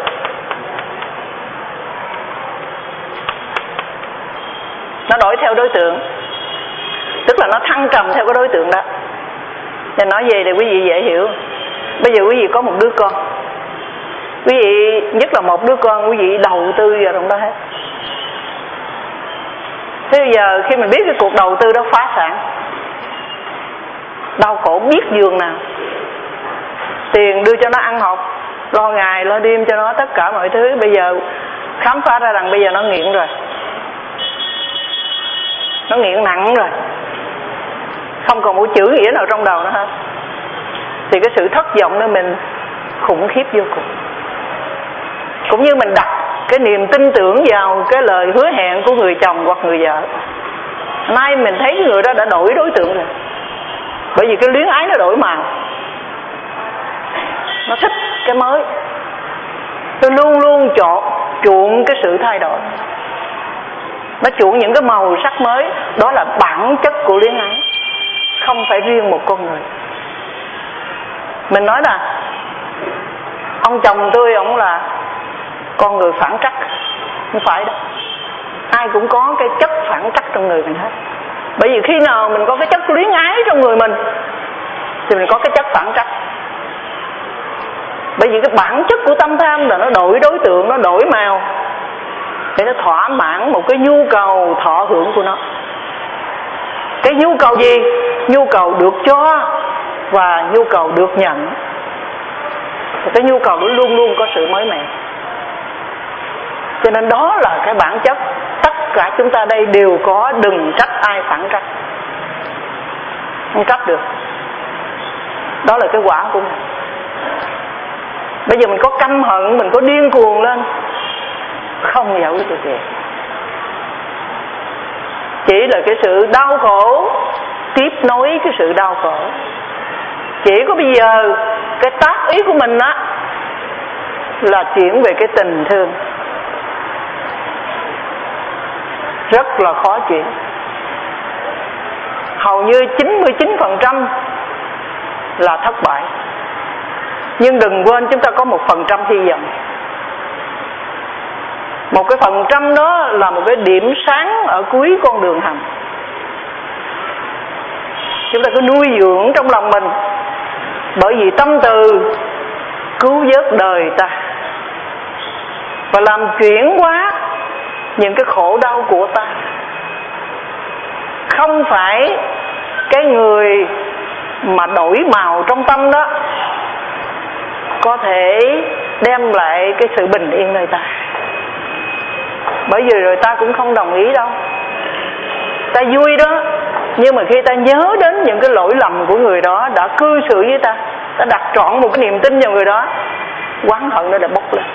Nó đổi theo đối tượng, tức là nó thăng trầm theo cái đối tượng đó. Nên nói về để quý vị dễ hiểu. Bây giờ quý vị có một đứa con, quý vị nhất là một đứa con, quý vị đầu tư vào trong đó hết. Thế bây giờ khi mình biết cái cuộc đầu tư đó phá sản, đau khổ biết giường nào, tiền đưa cho nó ăn học, lo ngày lo đêm cho nó tất cả mọi thứ, bây giờ khám phá ra rằng bây giờ nó nghiện rồi, nó nghiện nặng rồi, không còn một chữ nghĩa nào trong đầu nó hết, thì cái sự thất vọng nơi mình khủng khiếp vô cùng. Cũng như mình đặt cái niềm tin tưởng vào cái lời hứa hẹn của người chồng hoặc người vợ, nay mình thấy người đó đã đổi đối tượng rồi, bởi vì cái luyến ái nó đổi màu, nó thích cái mới, nó luôn luôn chọn chuộng cái sự thay đổi, nó chuộng những cái màu sắc mới. Đó là bản chất của luyến ái, không phải riêng một con người. Mình nói là ông chồng tôi ổng là con người phản trắc, không phải đâu. Ai cũng có cái chất phản trắc trong người mình hết. Bởi vì khi nào mình có cái chất luyến ái trong người mình thì mình có cái chất phản trắc. Bởi vì cái bản chất của tâm tham là nó đổi đối tượng, nó đổi màu để nó thỏa mãn một cái nhu cầu thọ hưởng của nó. Cái nhu cầu gì? Nhu cầu được cho và nhu cầu được nhận. Cái nhu cầu đó luôn luôn có sự mới mẻ. Cho nên đó là cái bản chất. Tất cả chúng ta đây đều có, đừng trách ai phản trách, không trách được. Đó là cái quả của mình. Bây giờ mình có căm hận, mình có điên cuồng lên, không giải quyết được gì, chỉ là cái sự đau khổ tiếp nối cái sự đau khổ. Chỉ có bây giờ cái tác ý của mình á là chuyển về cái tình thương, rất là khó chuyển. Hầu như chín mươi chín phần trăm là thất bại. Nhưng đừng quên chúng ta có một phần trăm hy vọng. Một cái phần trăm đó là một cái điểm sáng ở cuối con đường hầm. Chúng ta cứ nuôi dưỡng trong lòng mình, bởi vì tâm từ cứu vớt đời ta và làm chuyển hóa những cái khổ đau của ta. Không phải cái người mà đổi màu trong tâm đó có thể đem lại cái sự bình yên nơi ta, bởi vì rồi ta cũng không đồng ý đâu. Ta vui đó, nhưng mà khi ta nhớ đến những cái lỗi lầm của người đó đã cư xử với ta, ta đặt trọn một cái niềm tin vào người đó, oán hận nó đã bốc lên,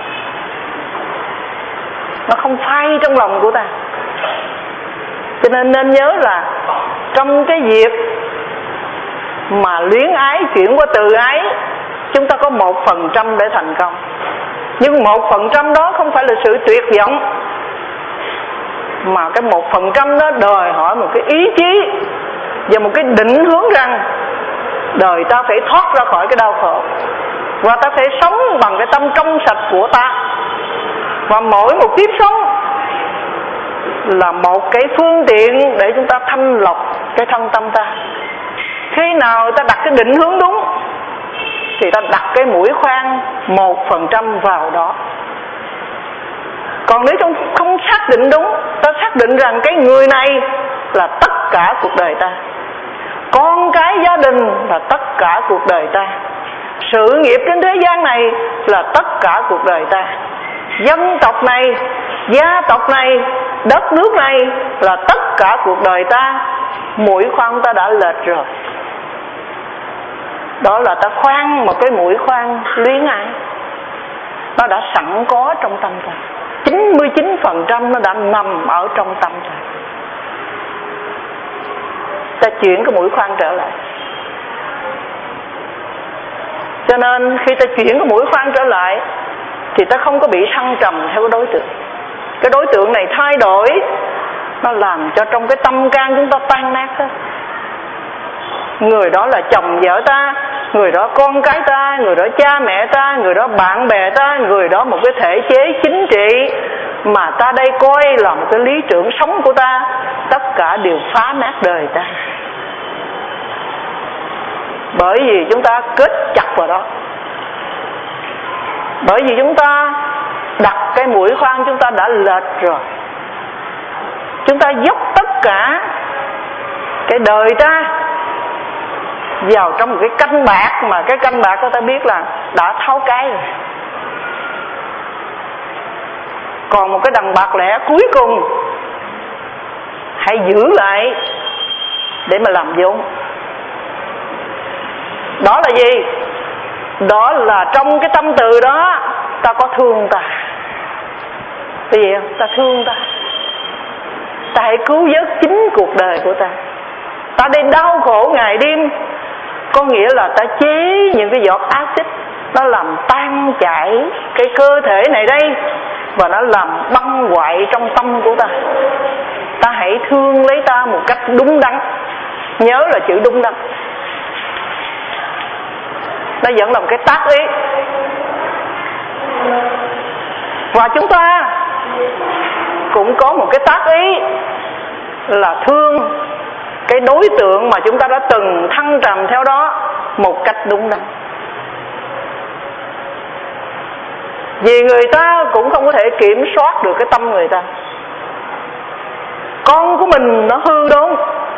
nó không phai trong lòng của ta. Cho nên nên nhớ là trong cái việc mà luyến ái chuyển qua từ ái, chúng ta có một phần trăm để thành công. Nhưng một phần trăm đó không phải là sự tuyệt vọng, mà cái một phần trăm đó đòi hỏi một cái ý chí và một cái định hướng rằng đời ta phải thoát ra khỏi cái đau khổ, và ta phải sống bằng cái tâm trong sạch của ta. Và mỗi một kiếp sống là một cái phương tiện để chúng ta thanh lọc cái thân tâm ta. Khi nào ta đặt cái định hướng đúng thì ta đặt cái mũi khoan một phần trăm vào đó. Còn nếu chúng không xác định đúng, ta xác định rằng cái người này là tất cả cuộc đời ta, con cái gia đình là tất cả cuộc đời ta, sự nghiệp trên thế gian này là tất cả cuộc đời ta, dân tộc này, gia tộc này, đất nước này là tất cả cuộc đời ta, mũi khoan ta đã lệch rồi. Đó là ta khoan một cái mũi khoan luyến ái, nó đã sẵn có trong tâm ta. chín mươi chín phần trăm nó đã nằm ở trong tâm ta. Ta chuyển cái mũi khoan trở lại. Cho nên khi ta chuyển cái mũi khoan trở lại thì ta không có bị thăng trầm theo cái đối tượng. Cái đối tượng này thay đổi, nó làm cho trong cái tâm can chúng ta tan nát hết. Người đó là chồng vợ ta, người đó con cái ta, người đó cha mẹ ta, người đó bạn bè ta, người đó một cái thể chế chính trị mà ta đây coi là một cái lý tưởng sống của ta, tất cả đều phá nát đời ta. Bởi vì chúng ta kết chặt vào đó, bởi vì chúng ta đặt cái mũi khoan chúng ta đã lệch rồi. Chúng ta dốc tất cả cái đời ta vào trong một cái canh bạc, mà cái canh bạc của ta biết là đã tháo cái rồi. Còn một cái đằng bạc lẻ cuối cùng hãy giữ lại để mà làm vốn. Đó là gì? Đó là trong cái tâm từ đó ta có thương ta. Cái gì không? Ta thương ta. Ta hãy cứu vớt chính cuộc đời của ta. Ta đi đau khổ ngày đêm, có nghĩa là ta chế những cái giọt axit, nó làm tan chảy cái cơ thể này đây, và nó làm băng hoại trong tâm của ta. Ta hãy thương lấy ta một cách đúng đắn. Nhớ là chữ đúng đắn, nó vẫn là một cái tác ý. Và chúng ta cũng có một cái tác ý là thương cái đối tượng mà chúng ta đã từng thăng trầm theo đó một cách đúng đắn. Vì người ta cũng không có thể kiểm soát được cái tâm người ta. Con của mình nó hư đốn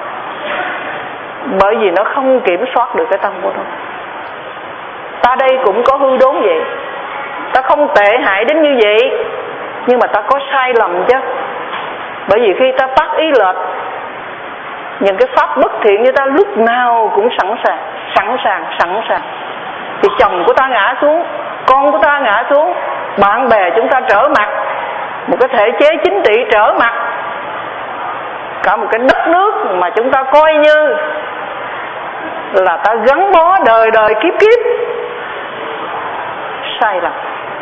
bởi vì nó không kiểm soát được cái tâm của nó. Ta đây cũng có hư đốn vậy. Ta không tệ hại đến như vậy, nhưng mà ta có sai lầm chứ. Bởi vì khi ta tác ý lệch, những cái pháp bất thiện như ta lúc nào cũng sẵn sàng, sẵn sàng, sẵn sàng. Thì chồng của ta ngã xuống, con của ta ngã xuống, bạn bè chúng ta trở mặt, một cái thể chế chính trị trở mặt, cả một cái đất nước mà chúng ta coi như là ta gắn bó đời đời kiếp kiếp, sai lầm.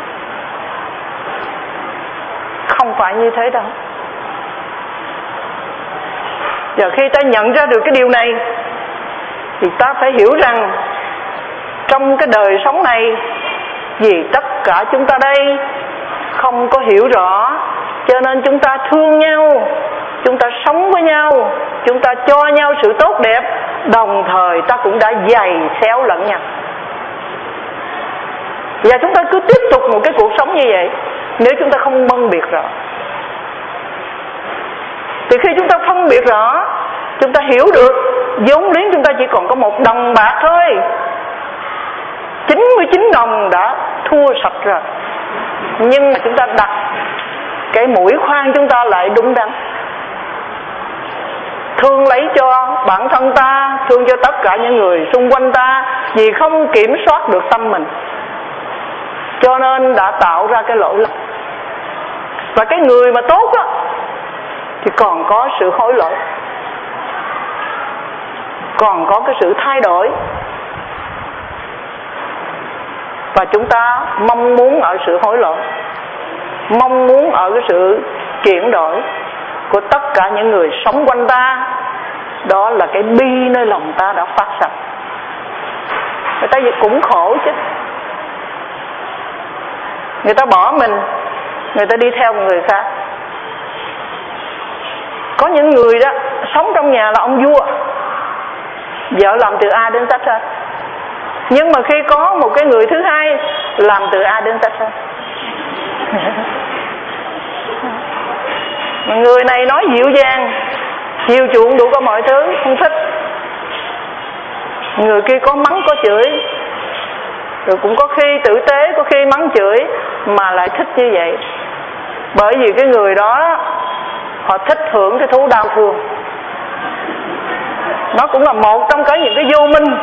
Không phải như thế đâu. Giờ khi ta nhận ra được cái điều này thì ta phải hiểu rằng trong cái đời sống này, vì tất cả chúng ta đây không có hiểu rõ, cho nên chúng ta thương nhau, chúng ta sống với nhau, chúng ta cho nhau sự tốt đẹp, đồng thời ta cũng đã giày xéo lẫn nhau. Và chúng ta cứ tiếp tục một cái cuộc sống như vậy nếu chúng ta không phân biệt rõ. Thì khi chúng ta phân biệt rõ, chúng ta hiểu được vốn liếng chúng ta chỉ còn có một đồng bạc thôi, chín mươi chín đồng đã thua sạch rồi. Nhưng mà chúng ta đặt cái mũi khoan chúng ta lại đúng đắn, thương lấy cho bản thân ta, thương cho tất cả những người xung quanh ta, vì không kiểm soát được tâm mình, cho nên đã tạo ra cái lỗi lầm. Và cái người mà tốt á thì còn có sự hối lỗi, còn có cái sự thay đổi. Và chúng ta mong muốn ở sự hối lỗi, mong muốn ở cái sự chuyển đổi của tất cả những người sống quanh ta. Đó là cái bi nơi lòng ta đã phát sạch. Người ta cũng khổ chứ. Người ta bỏ mình, người ta đi theo một người khác. Có những người đó sống trong nhà là ông vua, vợ làm từ A đến Z hết. Nhưng mà khi có một cái người thứ hai làm từ A đến Z hết. Người này nói dịu dàng, chiều chuộng đủ có mọi thứ, không thích. Người kia có mắng có chửi, rồi cũng có khi tử tế, có khi mắng chửi, mà lại thích như vậy. Bởi vì cái người đó họ thích hưởng cái thú đau thương. Nó cũng là một trong cái những cái vô minh.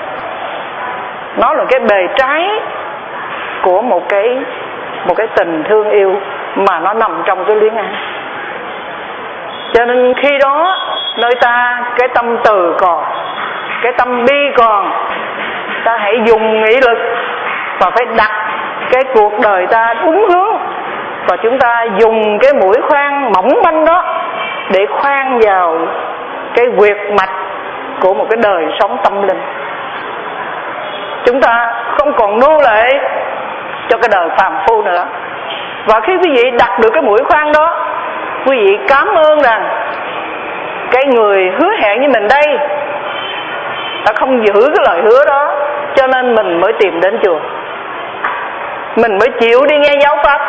Nó là cái bề trái của một cái một cái tình thương yêu mà nó nằm trong cái luyến ái. Cho nên khi đó nơi ta cái tâm từ còn, cái tâm bi còn, ta hãy dùng nghị lực và phải đặt cái cuộc đời ta đúng hướng, và chúng ta dùng cái mũi khoan mỏng manh đó để khoan vào cái huyệt mạch của một cái đời sống tâm linh. Chúng ta không còn nô lệ cho cái đời phàm phu nữa. Và khi quý vị đặt được cái mũi khoan đó, quý vị cảm ơn rằng cái người hứa hẹn với mình đây ta không giữ cái lời hứa đó, cho nên mình mới tìm đến chùa, mình mới chịu đi nghe giáo pháp,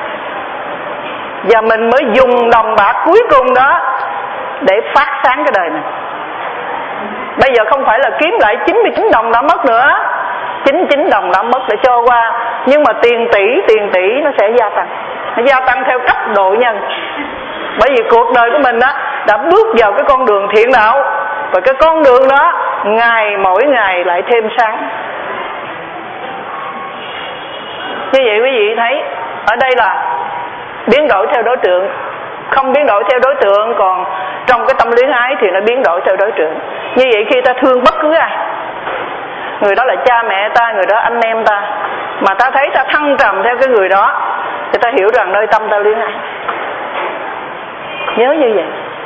và mình mới dùng đồng bạc cuối cùng đó để phát sáng cái đời này. Bây giờ không phải là kiếm lại chín mươi chín đồng đã mất nữa, chín mươi chín đồng đã mất để cho qua, nhưng mà tiền tỷ tiền tỷ nó sẽ gia tăng, nó gia tăng theo cấp độ nhân. Bởi vì cuộc đời của mình đó đã bước vào cái con đường thiện đạo, và cái con đường đó ngày mỗi ngày lại thêm sáng. Như vậy quý vị thấy ở đây là biến đổi theo đối tượng, không biến đổi theo đối tượng, còn trong cái tâm luyến ái thì nó biến đổi theo đối tượng. Như vậy khi ta thương bất cứ ai, người đó là cha mẹ ta, người đó anh em ta, mà ta thấy ta thăng trầm theo cái người đó, thì ta hiểu rằng nơi tâm ta luyến ái. Nhớ như vậy.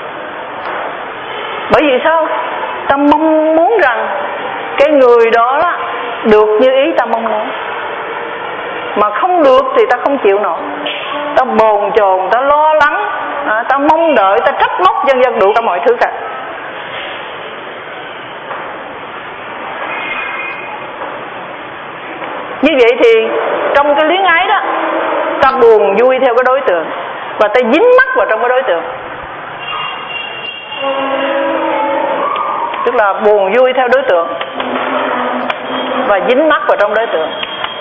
Bởi vì sao? Ta mong muốn rằng cái người đó được như ý ta mong muốn, mà không được thì ta không chịu nổi, ta bồn chồn, ta lo lắng, à, ta mong đợi, ta trách móc, vân vân, đủ cả mọi thứ cả. Như vậy thì trong cái luyến ái đó, ta buồn vui theo cái đối tượng, và ta dính mắc vào trong cái đối tượng. Tức là buồn vui theo đối tượng và dính mắc vào trong đối tượng.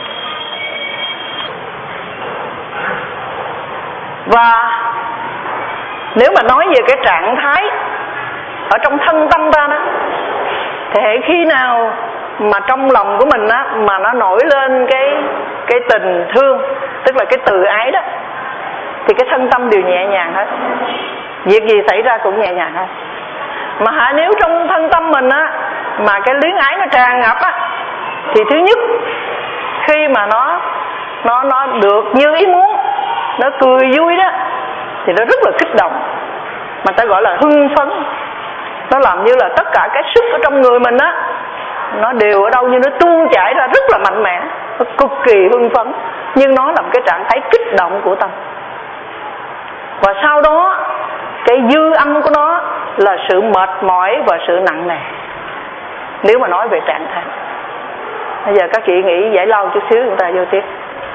Và nếu mà nói về cái trạng thái ở trong thân tâm ta đó, thì hệ khi nào mà trong lòng của mình á, mà nó nổi lên cái cái tình thương, tức là cái từ ái đó, thì cái thân tâm đều nhẹ nhàng hết, việc gì xảy ra cũng nhẹ nhàng hết. Mà hả, nếu trong thân tâm mình á mà cái luyến ái nó tràn ngập á, thì thứ nhất, khi mà nó nó nó được như ý muốn, nó cười vui đó, thì nó rất là kích động, mà ta gọi là hưng phấn. Nó làm như là tất cả cái sức ở trong người mình á, nó đều ở đâu như nó tuôn chảy ra rất là mạnh mẽ, nó cực kỳ hưng phấn, nhưng nó là một cái trạng thái kích động của tâm. Và sau đó cái dư âm của nó là sự mệt mỏi và sự nặng nề, nếu mà nói về trạng thái. Bây giờ các chị nghĩ giải lao chút xíu, chúng ta vô tiếp.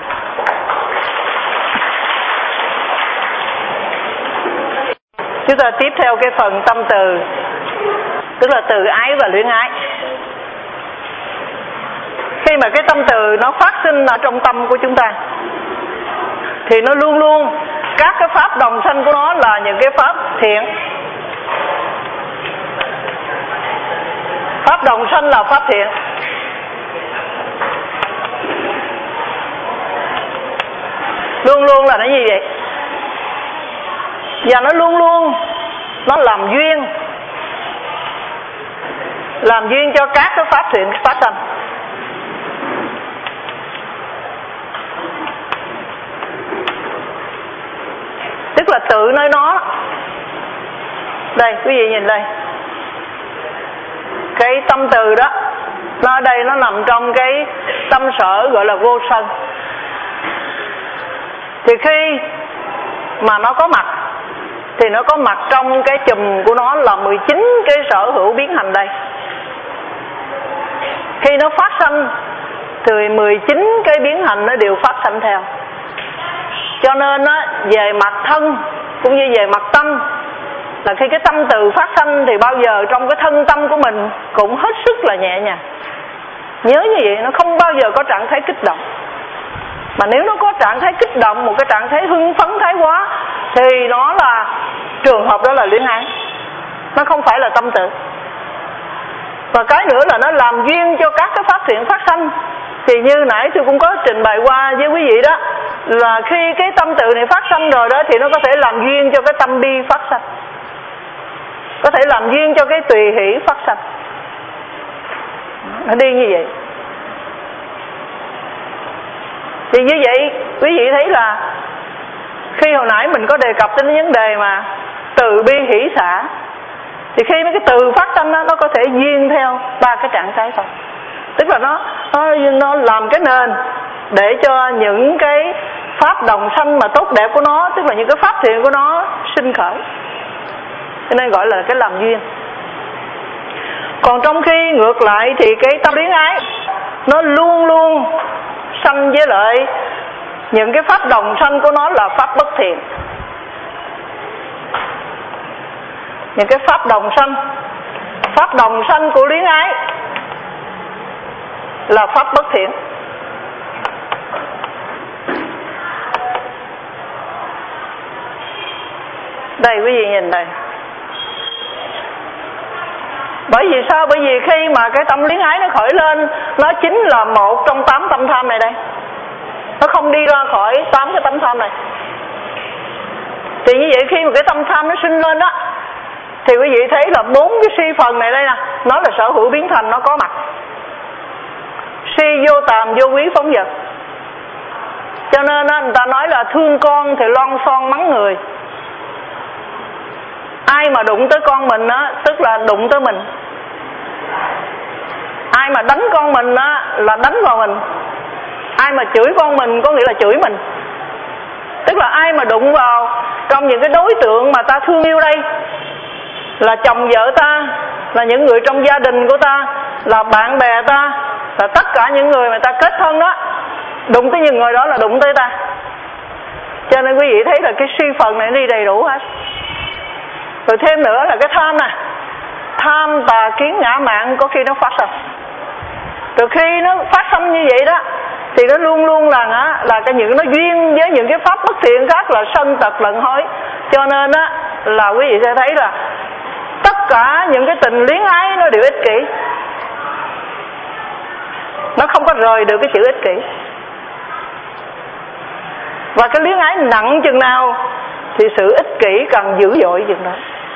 Chúng ta tiếp theo cái phần tâm từ, tức là từ ái và luyến ái. Khi mà cái tâm từ nó phát sinh ở trong tâm của chúng ta, thì nó luôn luôn, các cái pháp đồng sanh của nó là những cái pháp thiện. Pháp đồng sanh là pháp thiện. Luôn luôn là nó như vậy. Và nó luôn luôn nó làm duyên, làm duyên cho các cái pháp thiện phát sanh. Tức là tự nơi nó. Đây quý vị nhìn đây, cái tâm từ đó, nó ở đây nó nằm trong cái tâm sở gọi là vô sân. Thì khi mà nó có mặt, thì nó có mặt trong cái chùm của nó là mười chín cái sở hữu biến hành đây. Khi nó phát sanh thì mười chín cái biến hành nó đều phát sanh theo. Cho nên á, về mặt thân cũng như về mặt tâm, là khi cái tâm từ phát sanh thì bao giờ trong cái thân tâm của mình cũng hết sức là nhẹ nhàng. Nhớ như vậy, nó không bao giờ có trạng thái kích động. Mà nếu nó có trạng thái kích động, một cái trạng thái hưng phấn thái quá, thì nó là trường hợp đó là luyến ái, nó không phải là tâm từ. Và cái nữa là nó làm duyên cho các cái pháp thiện phát sanh. Thì như nãy tôi cũng có trình bày qua với quý vị đó, là khi cái tâm từ này phát sanh rồi đó, thì nó có thể làm duyên cho cái tâm bi phát sanh, có thể làm duyên cho cái tùy hỷ phát sanh. Nó đi như vậy. Thì như vậy quý vị thấy là khi hồi nãy mình có đề cập đến vấn đề mà từ bi hỷ xả, thì khi mấy cái từ phát sanh đó, nó có thể duyên theo ba cái trạng thái thôi. Tức là nó, nó nó làm cái nền để cho những cái pháp đồng sanh mà tốt đẹp của nó, tức là những cái pháp thiện của nó sinh khởi, cho nên gọi là cái làm duyên. Còn trong khi ngược lại thì cái tâm luyến ái nó luôn luôn sanh với lại những cái pháp đồng sanh của nó là pháp bất thiện. Những cái pháp đồng sanh, pháp đồng sanh của luyến ái là pháp bất thiện. Đây quý vị nhìn đây. Bởi vì sao? Bởi vì khi mà cái tâm luyến ái nó khởi lên, nó chính là một trong tám tâm tham này đây. Nó không đi ra khỏi tám cái tâm tham này. Thì như vậy khi mà cái tâm tham nó sinh lên đó, thì quý vị thấy là bốn cái si phần này đây nè, nó là sở hữu biến thành, nó có mặt. Si vô tàm vô quý phóng dật. Cho nên người ta nói là thương con thì loan son mắng người. Ai mà đụng tới con mình á, tức là đụng tới mình. Ai mà đánh con mình á, là đánh vào mình. Ai mà chửi con mình có nghĩa là chửi mình. Tức là ai mà đụng vào trong những cái đối tượng mà ta thương yêu đây, là chồng vợ ta, là những người trong gia đình của ta, là bạn bè ta, là tất cả những người mà ta kết thân đó, đụng tới những người đó là đụng tới ta. Cho nên quý vị thấy là cái si phần này đi đầy đủ hết. Rồi thêm nữa là cái tham nè, tham tà kiến ngã mạn có khi nó phát sinh. Từ khi nó phát sinh như vậy đó, thì nó luôn luôn là á, là cái những nó duyên với những cái pháp bất thiện khác là sân tật lận hối. Cho nên á là quý vị sẽ thấy là tất cả những cái tình luyến ái nó đều ích kỷ. Nó không có rời được cái chữ ích kỷ. Và cái luyến ái nặng chừng nào thì sự ích kỷ càng dữ dội chừng đó.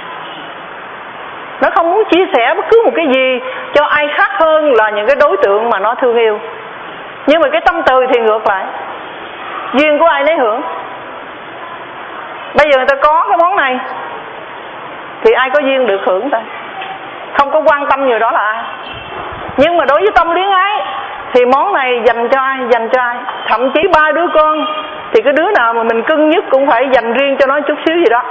Nó không muốn chia sẻ bất cứ một cái gì cho ai khác hơn là những cái đối tượng mà nó thương yêu. Nhưng mà cái tâm từ thì ngược lại, duyên của ai nấy hưởng. Bây giờ người ta có cái món này thì ai có duyên được hưởng ta, không có quan tâm người đó là ai. Nhưng mà đối với tâm luyến ái thì món này dành cho ai, dành cho ai. Thậm chí ba đứa con thì cái đứa nào mà mình cưng nhất cũng phải dành riêng cho nó chút xíu gì đó.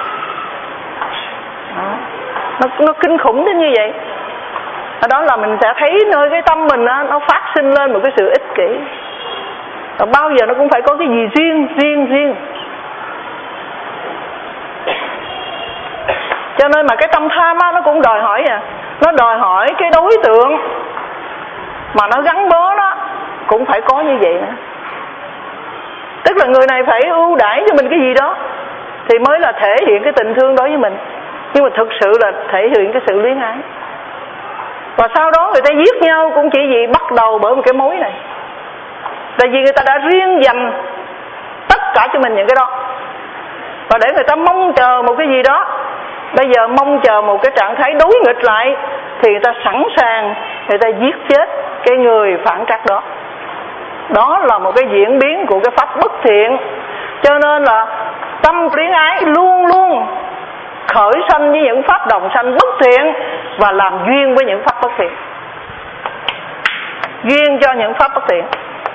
Nó, nó kinh khủng đến như vậy. Ở đó là mình sẽ thấy nơi cái tâm mình đó, nó phát sinh lên một cái sự ích kỷ. Và bao giờ nó cũng phải có cái gì riêng, riêng, riêng. Cho nên mà cái tâm tham á, nó cũng đòi hỏi à, nó đòi hỏi cái đối tượng mà nó gắn bó nó cũng phải có như vậy nữa. Tức là người này phải ưu đãi cho mình cái gì đó thì mới là thể hiện cái tình thương đối với mình. Nhưng mà thực sự là thể hiện cái sự luyến ái. Và sau đó người ta giết nhau cũng chỉ vì bắt đầu bởi một cái mối này. Tại vì người ta đã riêng dành tất cả cho mình những cái đó. Và để người ta mong chờ một cái gì đó, bây giờ mong chờ một cái trạng thái đối nghịch lại, thì người ta sẵn sàng, người ta giết chết cái người phản trắc đó. Đó là một cái diễn biến của cái pháp bất thiện. Cho nên là tâm luyến ái luôn luôn khởi sanh với những pháp đồng sanh bất thiện và làm duyên với những pháp bất thiện, duyên cho những pháp bất thiện.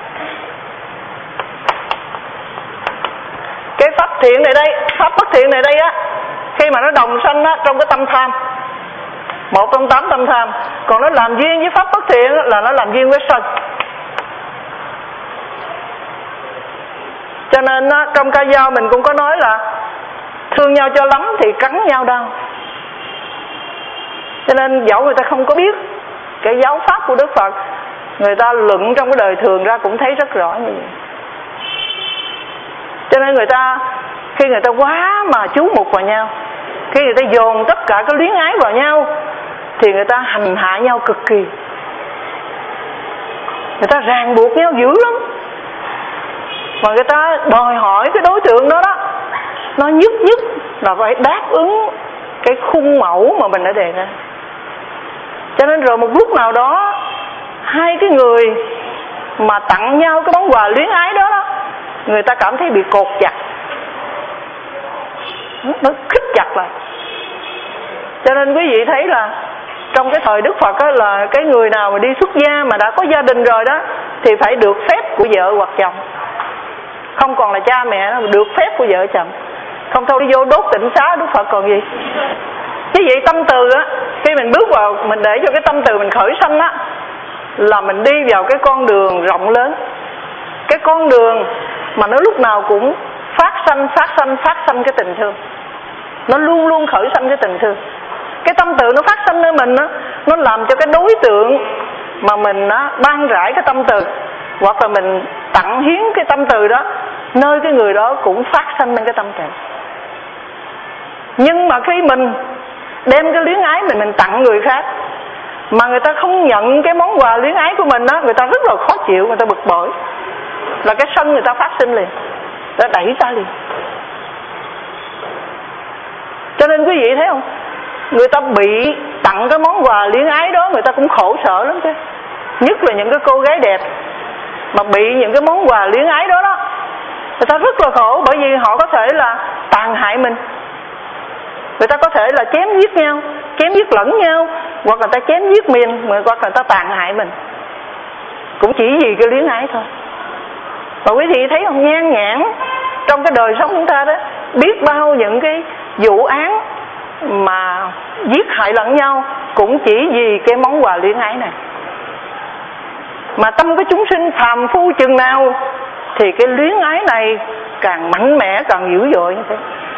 Cái pháp thiện này đây, pháp bất thiện này đây á, khi mà nó đồng sanh á trong cái tâm tham, một trong tám tâm tham, còn nó làm duyên với pháp bất thiện là nó làm duyên với sân. Cho nên á, trong ca dao mình cũng có nói là thương nhau cho lắm thì cắn nhau đau. Cho nên dẫu người ta không có biết cái giáo pháp của Đức Phật, người ta luận trong cái đời thường ra cũng thấy rất rõ như vậy. Cho nên người ta, khi người ta quá mà chú mục vào nhau, khi người ta dồn tất cả cái luyến ái vào nhau, thì người ta hành hạ nhau cực kỳ. Người ta ràng buộc nhau dữ lắm. Mà người ta đòi hỏi cái đối tượng đó đó, nó nhất nhất là phải đáp ứng cái khung mẫu mà mình đã đề ra. Cho nên rồi một lúc nào đó, hai cái người mà tặng nhau cái món quà luyến ái đó đó, người ta cảm thấy bị cột chặt, nó khít chặt lại. Cho nên quý vị thấy là trong cái thời Đức Phật á, là cái người nào mà đi xuất gia mà đã có gia đình rồi đó thì phải được phép của vợ hoặc chồng, không còn là cha mẹ nữa, được phép của vợ chồng. Không thôi đi vô đốt tịnh xá Đức Phật còn gì. Chứ vậy tâm từ á, khi mình bước vào, mình để cho cái tâm từ mình khởi sanh á, là mình đi vào cái con đường rộng lớn, cái con đường mà nó lúc nào cũng phát sanh, phát sanh, phát sanh cái tình thương. Nó luôn luôn khởi sanh cái tình thương. Cái tâm từ nó phát sanh nơi mình á, nó làm cho cái đối tượng mà mình á, ban rải cái tâm từ, hoặc là mình tặng hiến cái tâm từ đó, nơi cái người đó cũng phát sanh lên cái tâm từ. Nhưng mà khi mình đem cái luyến ái mình mình tặng người khác mà người ta không nhận cái món quà luyến ái của mình á, người ta rất là khó chịu, người ta bực bội, là cái sân người ta phát sinh liền, đã đẩy ra liền. Cho nên quý vị thấy không, người ta bị tặng cái món quà luyến ái đó, người ta cũng khổ sở lắm chứ. Nhất là những cái cô gái đẹp mà bị những cái món quà luyến ái đó đó, người ta rất là khổ, bởi vì họ có thể là tàn hại mình, người ta có thể là chém giết nhau, chém giết lẫn nhau, hoặc là ta chém giết mình, hoặc là người ta tàn hại mình, cũng chỉ vì cái luyến ái thôi. Và quý vị thấy không, nhan nhản trong cái đời sống chúng ta đó, biết bao những cái vụ án mà giết hại lẫn nhau cũng chỉ vì cái món quà luyến ái này. Mà tâm cái chúng sinh phàm phu chừng nào thì cái luyến ái này càng mạnh mẽ, càng dữ dội như thế.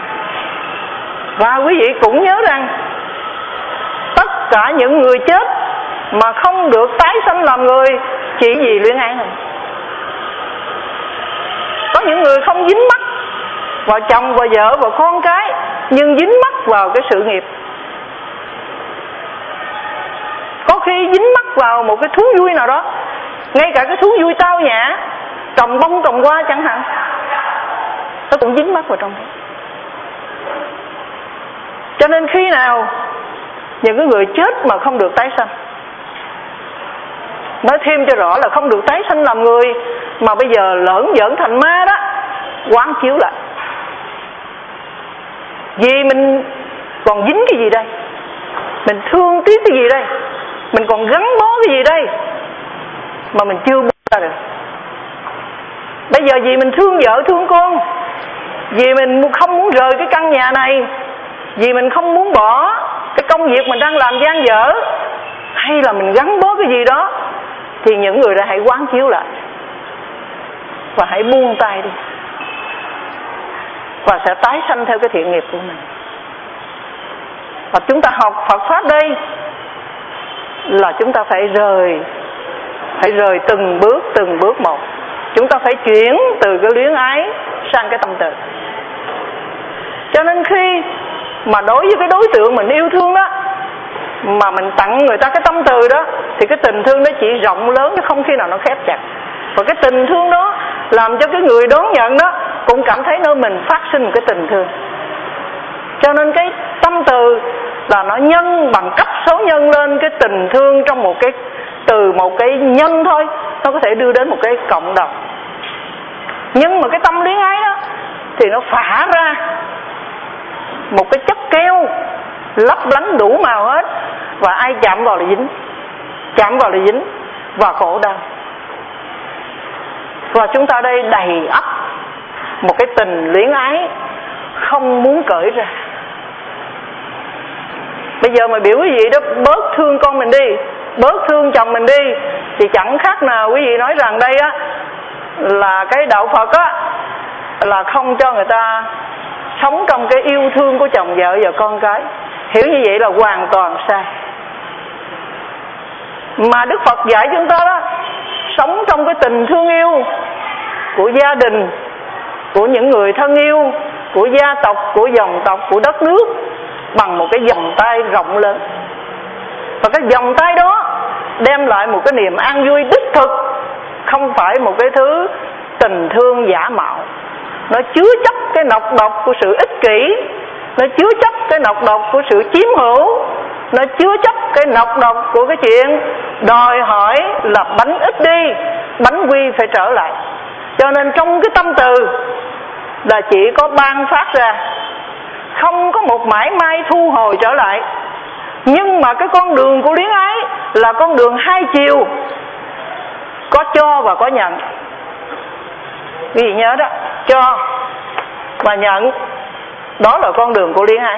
Và quý vị cũng nhớ rằng tất cả những người chết mà không được tái sanh làm người chỉ vì luyến ái này. Có những người không dính mắc vào chồng, vào vợ, vào con cái, nhưng dính mắc vào cái sự nghiệp. Có khi dính mắc vào một cái thú vui nào đó, ngay cả cái thú vui tao nhã, trồng bông trồng hoa chẳng hạn, nó cũng dính mắc vào trong đó. Cho nên khi nào những cái người chết mà không được tái sanh, nói thêm cho rõ là không được tái sanh làm người, mà bây giờ lởn giỡn thành ma đó, quán chiếu lại. Vì mình còn dính cái gì đây? Mình thương tiếc cái gì đây? Mình còn gắn bó cái gì đây mà mình chưa buông ra được? Bây giờ vì mình thương vợ thương con, vì mình không muốn rời cái căn nhà này, vì mình không muốn bỏ cái công việc mình đang làm dang dở, hay là mình gắn bó cái gì đó, thì những người đó hãy quán chiếu lại và hãy buông tay đi, và sẽ tái sanh theo cái thiện nghiệp của mình. Và chúng ta học Phật Pháp đây là chúng ta phải rời, phải rời từng bước, từng bước một. Chúng ta phải chuyển từ cái luyến ái sang cái tâm từ. Cho nên khi mà đối với cái đối tượng mình yêu thương đó, mà mình tặng người ta cái tâm từ đó, thì cái tình thương nó chỉ rộng lớn chứ không khi nào nó khép chặt. Và cái tình thương đó làm cho cái người đón nhận đó cũng cảm thấy nơi mình phát sinh một cái tình thương. Cho nên cái tâm từ là nó nhân bằng cấp số nhân lên cái tình thương trong một cái, từ một cái nhân thôi, nó có thể đưa đến một cái cộng đồng. Nhưng mà cái tâm luyến ái đó thì nó phả ra một cái chất keo lấp lánh đủ màu hết, và ai chạm vào là dính, chạm vào là dính và khổ đau. Và chúng ta đây đầy ắp một cái tình luyến ái không muốn cởi ra. Bây giờ mà biểu quý vị đó bớt thương con mình đi, bớt thương chồng mình đi, thì chẳng khác nào quý vị nói rằng đây á là cái đạo Phật á là không cho người ta sống trong cái yêu thương của chồng vợ và con cái. Hiểu như vậy là hoàn toàn sai. Mà Đức Phật dạy chúng ta đó, sống trong cái tình thương yêu của gia đình, của những người thân yêu, của gia tộc, của dòng tộc, của đất nước, bằng một cái vòng tay rộng lớn. Và cái vòng tay đó đem lại một cái niềm an vui đích thực, không phải một cái thứ tình thương giả mạo. Nó chứa chấp cái nọc độc của sự ích kỷ, nó chứa chấp cái nọc độc của sự chiếm hữu, nó chứa chấp cái nọc độc của cái chuyện đòi hỏi là bánh ít đi, bánh quy phải trở lại. Cho nên trong cái tâm từ là chỉ có ban phát ra, không có một mãi may thu hồi trở lại. Nhưng mà cái con đường của luyến ái là con đường hai chiều, có cho và có nhận. Quý vị nhớ đó, cho và nhận, đó là con đường của luyến ái.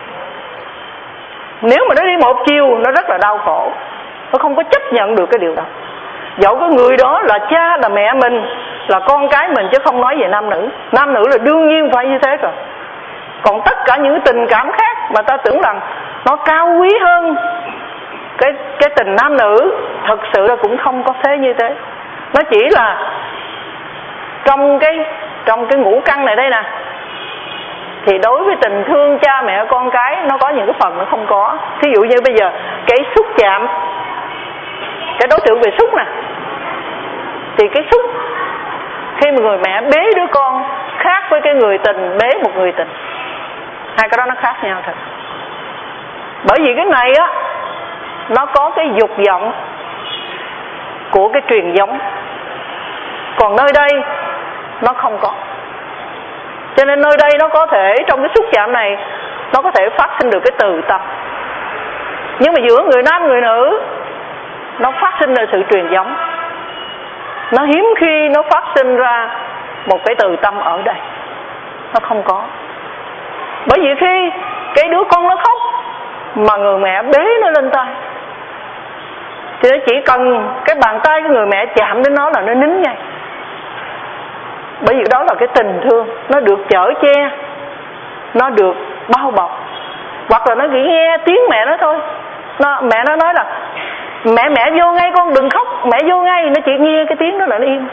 Nếu mà nó đi một chiều nó rất là đau khổ, nó không có chấp nhận được cái điều đó. Dẫu cái người đó là cha, là mẹ mình, là con cái mình, chứ không nói về nam nữ. Nam nữ là đương nhiên phải như thế rồi. Còn tất cả những tình cảm khác mà ta tưởng rằng nó cao quý hơn cái cái tình nam nữ, thật sự là cũng không có thế như thế. Nó chỉ là trong cái trong cái ngũ căn này đây nè, thì đối với tình thương cha mẹ con cái nó có những cái phần nó không có. Thí dụ như bây giờ cái xúc chạm, cái đối tượng về xúc nè, thì cái xúc khi mà người mẹ bế đứa con khác với cái người tình bế một người tình, hai cái đó nó khác nhau thật. Bởi vì cái này á, nó có cái dục vọng của cái truyền giống, còn nơi đây nó không có. Cho nên nơi đây nó có thể, trong cái xúc chạm này, nó có thể phát sinh được cái từ tâm. Nhưng mà giữa người nam người nữ, nó phát sinh ra sự truyền giống. Nó hiếm khi nó phát sinh ra một cái từ tâm ở đây, nó không có. Bởi vì khi cái đứa con nó khóc mà người mẹ bế nó lên tay, thì nó chỉ cần cái bàn tay của người mẹ chạm đến nó là nó nín ngay. Bởi vì đó là cái tình thương, nó được chở che, nó được bao bọc. Hoặc là nó chỉ nghe tiếng mẹ nó thôi, nó, mẹ nó nói là mẹ mẹ vô ngay con, đừng khóc, mẹ vô ngay. Nó chỉ nghe cái tiếng đó là nó im.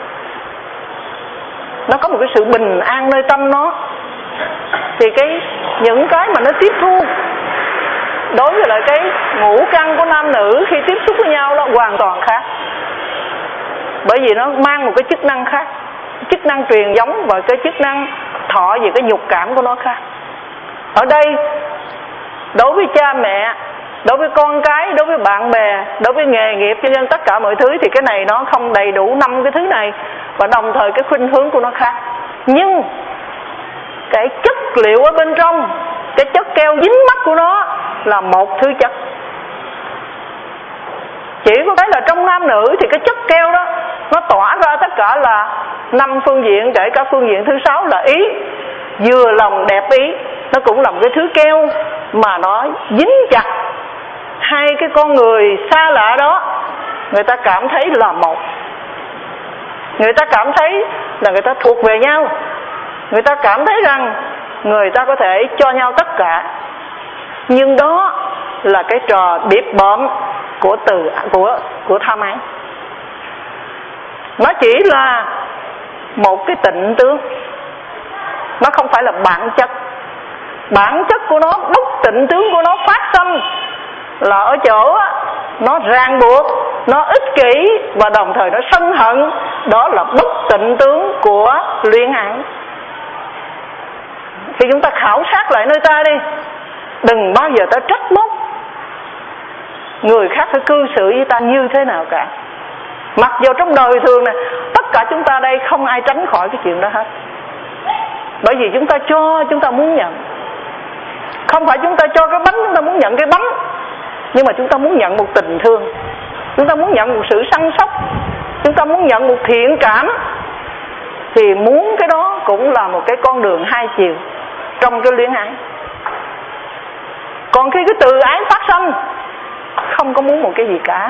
Nó có một cái sự bình an nơi tâm nó. Thì cái những cái mà nó tiếp thu đối với lại cái ngũ căn của nam nữ khi tiếp xúc với nhau đó hoàn toàn khác. Bởi vì nó mang một cái chức năng khác, chức năng truyền giống và cái chức năng thọ về cái nhục cảm của nó khác. Ở đây đối với cha mẹ, đối với con cái, đối với bạn bè, đối với nghề nghiệp, cho nên tất cả mọi thứ thì cái này nó không đầy đủ năm cái thứ này, và đồng thời cái khuynh hướng của nó khác. Nhưng cái chất liệu ở bên trong, cái chất keo dính mắt của nó là một thứ chất. Chỉ có cái là trong nam nữ thì cái chất keo đó nó tỏa ra tất cả là năm phương diện, kể cả phương diện thứ sáu là ý. Vừa lòng đẹp ý, nó cũng là một cái thứ keo mà nó dính chặt hai cái con người xa lạ đó. Người ta cảm thấy là một, người ta cảm thấy là người ta thuộc về nhau, người ta cảm thấy rằng người ta có thể cho nhau tất cả. Nhưng đó là cái trò điệp bợm của từ của của tham ái. Nó chỉ là một cái tịnh tướng, nó không phải là bản chất. Bản chất của nó, bất tịnh tướng của nó phát sinh là ở chỗ nó ràng buộc, nó ích kỷ và đồng thời nó sân hận. Đó là bất tịnh tướng của luyến ái. Thì chúng ta khảo sát lại nơi ta đi, đừng bao giờ ta trách móc người khác phải cư xử với ta như thế nào cả. Mặc dù trong đời thường này, tất cả chúng ta đây không ai tránh khỏi cái chuyện đó hết. Bởi vì chúng ta cho, chúng ta muốn nhận. Không phải chúng ta cho cái bánh, chúng ta muốn nhận cái bánh, nhưng mà chúng ta muốn nhận một tình thương, chúng ta muốn nhận một sự săn sóc, chúng ta muốn nhận một thiện cảm. Thì muốn cái đó cũng là một cái con đường hai chiều trong cái luyến ái. Còn khi cái từ ái phát sinh, không có muốn một cái gì cả,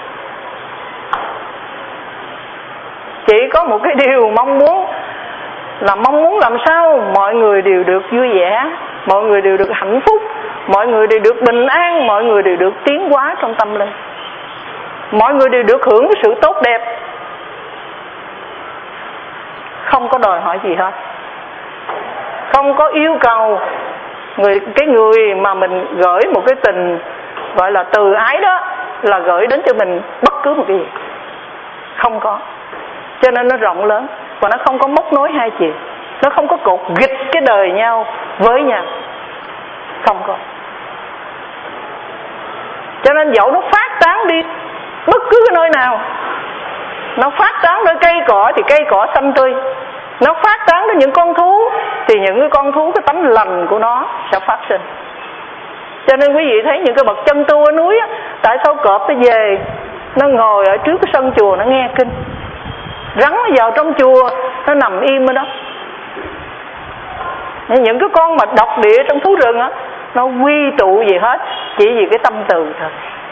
chỉ có một cái điều mong muốn, là mong muốn làm sao mọi người đều được vui vẻ, mọi người đều được hạnh phúc, mọi người đều được bình an, mọi người đều được tiến hóa trong tâm linh, mọi người đều được hưởng cái sự tốt đẹp. Không có đòi hỏi gì hết, không có yêu cầu người cái người mà mình gửi một cái tình gọi là từ ái đó là gửi đến cho mình bất cứ một cái gì. Không có. Cho nên nó rộng lớn và nó không có móc nối hai chiều, nó không có cột ghịch cái đời nhau với nhau, không có. Cho nên dẫu nó phát tán đi bất cứ cái nơi nào, Nó phát tán nơi cây cỏ thì cây cỏ xanh tươi. Nó phát tán đến những con thú thì những cái con thú, cái tánh lành của nó sẽ phát sinh. Cho nên quý vị thấy những cái bậc chân tu ở núi á, tại sao cọp nó về nó ngồi ở trước cái sân chùa nó nghe kinh, rắn nó vào trong chùa nó nằm im ở đó. Những cái con mà độc địa trong thú rừng á, nó quy tụ gì hết chỉ vì cái tâm từ thôi.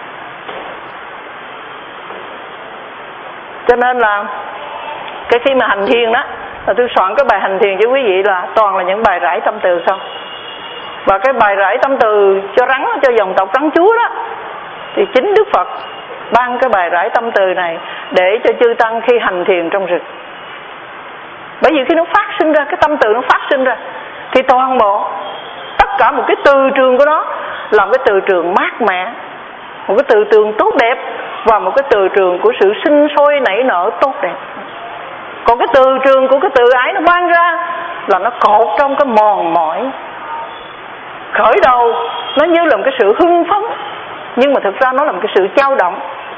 Cho nên là cái khi mà hành thiền đó, là tôi soạn cái bài hành thiền cho quý vị là toàn là những bài rải tâm từ không. Và cái bài rải tâm từ cho rắn, cho dòng tộc rắn chúa đó, thì chính Đức Phật ban cái bài rải tâm từ này để cho chư tăng khi hành thiền trong rừng. Bởi vì khi nó phát sinh ra, cái tâm từ nó phát sinh ra, thì toàn bộ tất cả một cái từ trường của nó là một cái từ trường mát mẻ, một cái từ trường tốt đẹp, và một cái từ trường của sự sinh sôi nảy nở tốt đẹp. Còn cái từ trường của cái từ ái nó ban ra là nó cột trong cái mòn mỏi. Khởi đầu nó như là một cái sự hưng phấn, nhưng mà thực ra nó là một cái sự dao động.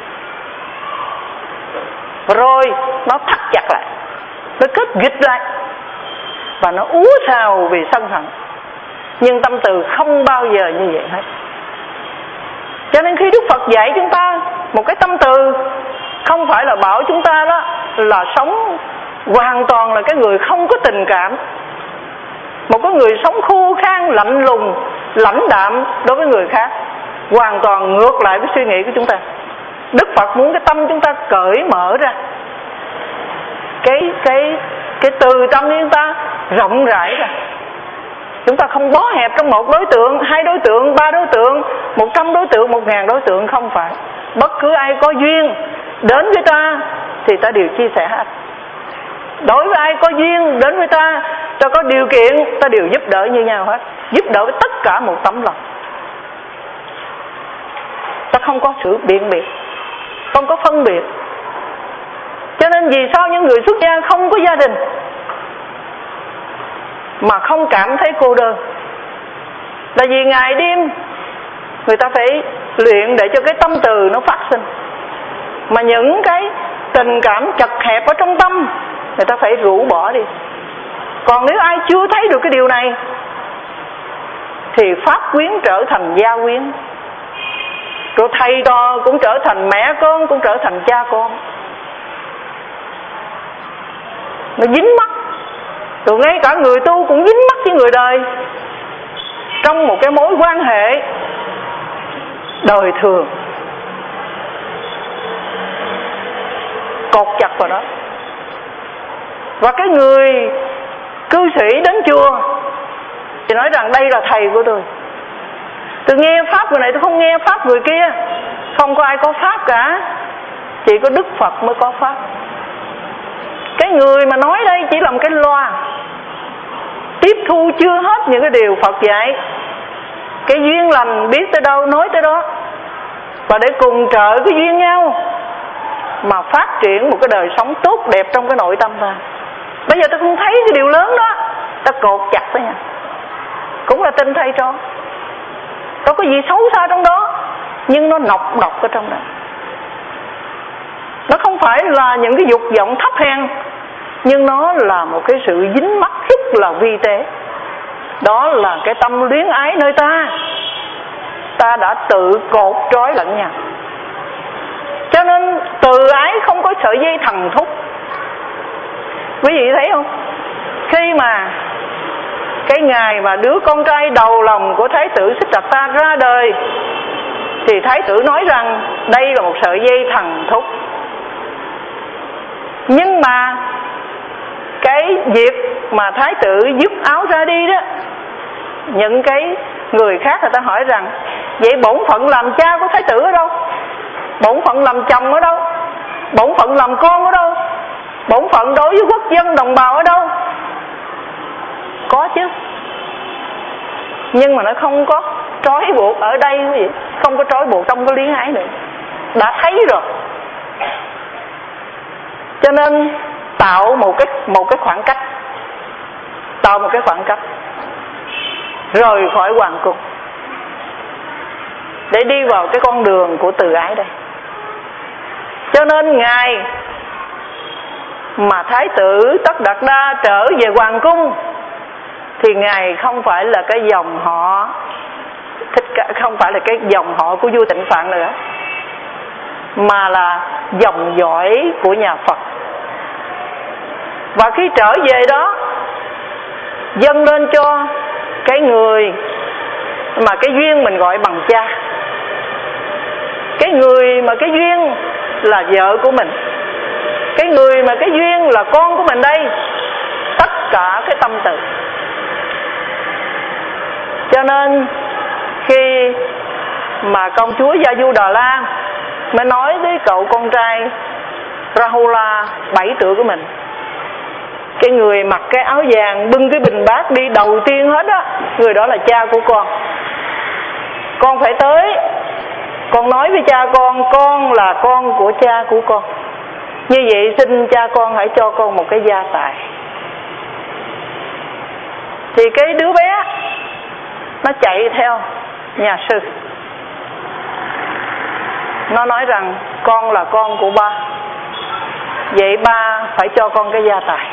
Rồi nó thắt chặt lại, nó kết nghịch lại, và nó ú xào vì sân hận. Nhưng tâm từ không bao giờ như vậy hết. Cho nên khi Đức Phật dạy chúng ta một cái tâm từ, không phải là bảo chúng ta đó là sống hoàn toàn là cái người không có tình cảm, một cái người sống khô khan, lạnh lùng, lãnh đạm đối với người khác, hoàn toàn ngược lại với suy nghĩ của chúng ta. Đức Phật muốn cái tâm chúng ta cởi mở ra, cái cái cái từ tâm của chúng ta rộng rãi ra. Chúng ta không bó hẹp trong một đối tượng, hai đối tượng, ba đối tượng, một trăm đối tượng, một ngàn đối tượng, không phải. Bất cứ ai có duyên đến với ta thì ta đều chia sẻ hết. Đối với ai có duyên đến với ta, ta có điều kiện, ta đều giúp đỡ như nhau hết. Giúp đỡ với tất cả một tấm lòng. Ta không có sự biện biệt, không có phân biệt. Cho nên vì sao những người xuất gia không có gia đình mà không cảm thấy cô đơn? Là vì ngày đêm người ta phải luyện để cho cái tâm từ nó phát sinh. Mà những cái tình cảm chật hẹp ở trong tâm người ta phải rũ bỏ đi. Còn nếu ai chưa thấy được cái điều này thì pháp quyến trở thành gia quyến, rồi thầy trò cũng trở thành mẹ con, cũng trở thành cha con. Nó dính mắc. Rồi ngay cả người tu cũng dính mắc với người đời trong một cái mối quan hệ đời thường, cột chặt vào đó. Và cái người cư sĩ đến chùa thì nói rằng đây là thầy của tôi, tôi nghe pháp người này, tôi không nghe pháp người kia. Không có ai có pháp cả, chỉ có Đức Phật mới có pháp. Cái người mà nói đây chỉ là một cái loa, tiếp thu chưa hết những cái điều Phật dạy. Cái duyên lành biết tới đâu nói tới đó, và để cùng trợ cái duyên nhau mà phát triển một cái đời sống tốt đẹp trong cái nội tâm ta. Bây giờ ta không thấy cái điều lớn đó, ta cột chặt thôi nha. Cũng là tin thay cho, có cái gì xấu xa trong đó, nhưng nó nọc độc ở trong đó. Nó không phải là những cái dục vọng thấp hèn, nhưng nó là một cái sự dính mắc rất là vi tế. Đó là cái tâm luyến ái nơi ta. Ta đã tự cột trói lẫn nhau. Cho nên từ ái không có sợi dây thần thúc. Quý vị thấy không? Khi mà cái ngày mà đứa con trai đầu lòng của Thái tử Siddhartha ra đời, thì Thái tử nói rằng đây là một sợi dây thần thúc. Nhưng mà cái việc mà Thái tử dứt áo ra đi đó, những cái người khác người ta hỏi rằng vậy bổn phận làm cha của Thái tử ở đâu? Bổn phận làm chồng ở đâu? Bổn phận làm con ở đâu? Bổn phận đối với quốc dân đồng bào ở đâu? Có chứ, nhưng mà nó không có trói buộc ở đây quý vị, không có trói buộc trong cái luyến ái nữa. Đã thấy rồi. Cho nên tạo một cái một cái khoảng cách, tạo một cái khoảng cách, rời khỏi hoàng cung để đi vào cái con đường của từ ái đây. Cho nên Ngài mà Thái tử Tất Đạt Đa trở về hoàng cung thì ngài không phải là cái dòng họ thích cả, không phải là cái dòng họ của vua Tịnh Phạn nữa, mà là dòng dõi của nhà Phật. Và khi trở về đó, dâng lên cho cái người mà cái duyên mình gọi bằng cha, cái người mà cái duyên là vợ của mình, cái người mà cái duyên là con của mình đây, tất cả cái tâm từ. Cho nên khi mà công chúa Gia Du Đà La mới nói với cậu con trai Rahula bảy tuổi của mình, cái người mặc cái áo vàng bưng cái bình bát đi đầu tiên hết á, người đó là cha của con. Con phải tới, con nói với cha con, con là con của cha của con. Như vậy xin cha con hãy cho con một cái gia tài. Thì cái đứa bé nó chạy theo nhà sư, nó nói rằng con là con của ba, vậy ba phải cho con cái gia tài.